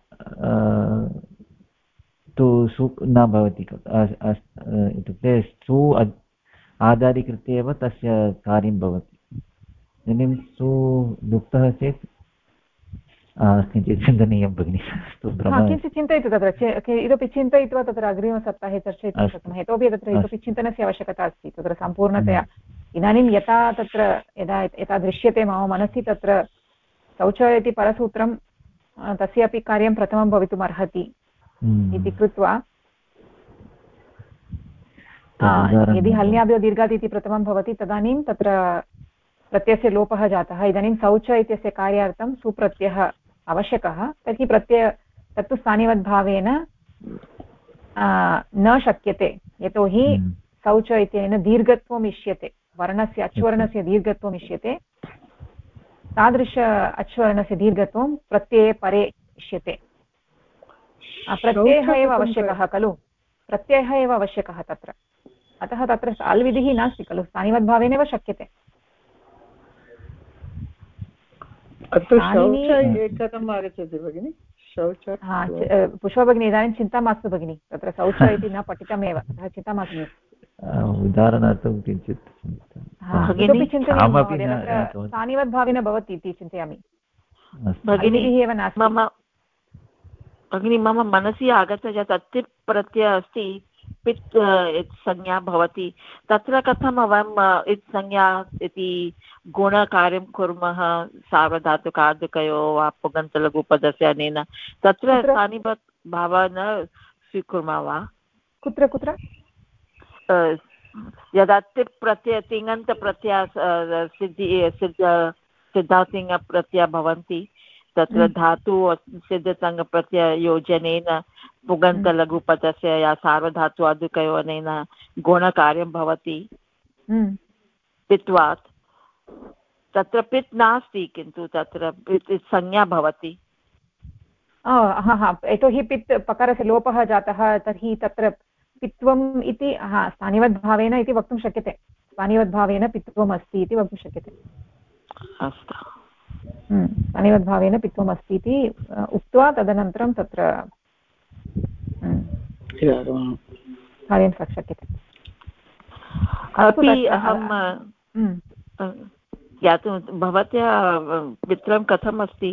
तु सु न भवति इत्युक्ते सु आधारीकृत्य एव तस्य कार्यं भवति इदानीं सु लुप्तः चेत् किञ्चित् चिन्तनीयं भगिनि किञ्चित् चिन्तयतु तत्र इतोपि चिन्तयित्वा तत्र अग्रिमसप्ताहे चर्चयितुं शक्नुमः इतोपि तत्र इतोपि चिन्तनस्य आवश्यकता अस्ति तत्र सम्पूर्णतया इदानीं यथा तत्र यथा दृश्यते मम मनसि तत्र शौच इति परसूत्रं तस्यापि कार्यं प्रथमं भवितुम् अर्हति इति कृत्वा यदि हल्न्याभ्यो दीर्घात् इति प्रथमं भवति तदानीं तत्र प्रत्ययस्य लोपः जातः इदानीं शौच इत्यस्य कार्यार्थं सुप्रत्ययः आवश्यकः तर्हि तत्तु स्थानिवद्भावेन न शक्यते यतोहि शौच इत्यनेन दीर्घत्वम् इष्यते वर्णस्य अच्वर्णस्य दीर्घत्वम् इष्यते तादृश अच्वर्णस्य दीर्घत्वं प्रत्यये परे इष्यते प्रत्ययः एव आवश्यकः खलु प्रत्ययः एव आवश्यकः तत्र अतः तत्र अल्विधिः नास्ति खलु स्थानिवद्भावेनैव शक्यते अत्र शौच एकम् आगच्छति भगिनि शौच पुष्पभगिनी इदानीं चिन्ता मास्तु भगिनि तत्र शौच इति न पठितमेव अतः चिन्ता मास्तु उदाहरणार्थं किञ्चित् इतोपि चिन्तनीयं महोदय तत्र स्थानिवद्भावेन भवति इति चिन्तयामि भगिनी एव नास्ति भगिनी मम मनसि आगतं यत् अतिप् प्रत्ययः अस्ति पित् संज्ञा भवति तत्र कथं वयम् इत् संज्ञा इति गुणकार्यं कुर्मः सार्वधातुकार्धकयोः वा पुगन्तलघुपदस्य अनेन तत्र स्थानिवत् भावः न स्वीकुर्मः वा कुत्र कुत्र यदा तिप् प्रत्यय तिङन्तप्रत्यय सिद्धातिङ्प्रत्यय भवन्ति तत्र धातु सिद्धतङ्गप्रत्यययोजनेन पुगन्तलघुपदस्य या सार्वधातु अधिकयोनेन गुणकार्यं भवति पित्वात् तत्र पित् नास्ति किन्तु तत्र संज्ञा भवति यतोहि पित् पकारस्य लोपः जातः तर्हि तत्र पित्वम् इति स्थानिवद्भावेन इति वक्तुं शक्यते स्थानिवद्भावेन पित्वम् अस्ति इति वक्तुं शक्यते अस्तु स्थानिवद्भावेन पित्वम् अस्ति इति उक्त्वा तदनन्तरं तत्र कार्यं शक्यते अपि अहं ज्ञातुं भवत्याः मित्रं कथम् अस्ति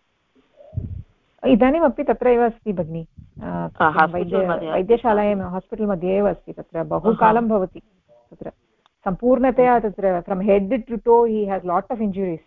इदानीमपि तत्र एव अस्ति भगिनि वैद्यशालायां हास्पिटल् मध्ये एव अस्ति तत्र बहुकालं भवति तत्र सम्पूर्णतया तत्र from head to toe he has lot of injuries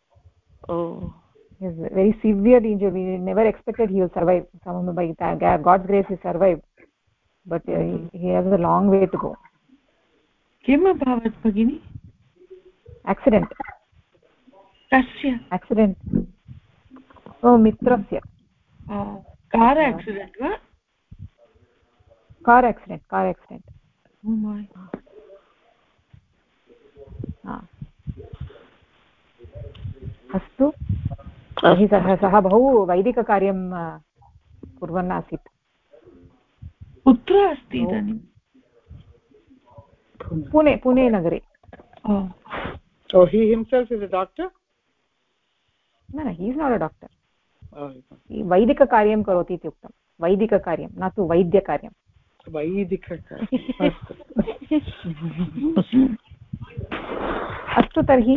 is very severe injury. We never expected he will survive. By God's grace he survived, but he has a long way to go. किम् अभवत् भगिनि? Accident. कस्य? Accident. Oh, मित्रस्य. Car accident वा? Car accident. Oh my. अस्तु तर्हि सः बहु वैदिककार्यं कुर्वन् आसीत् कुत्र अस्ति इदानीं पुणे नगरे So he himself is a doctor? No, he is not a doctor. वैदिककार्यं करोति इति उक्तं वैदिककार्यं न तु वैद्यकार्यं अस्तु तर्हि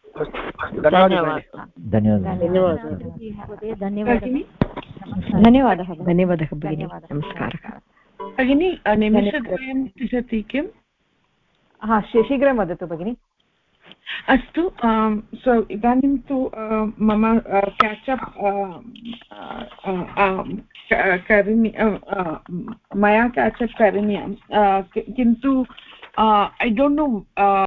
धन्यवादः भगिनी नमस्कारः भगिनी निमेषद्वयं तिष्ठति किम् शीघ्रं वदतु भगिनि अस्तु सो इदानीं तु मम केचप् मया केचप् करणीयं किन्तु I don't know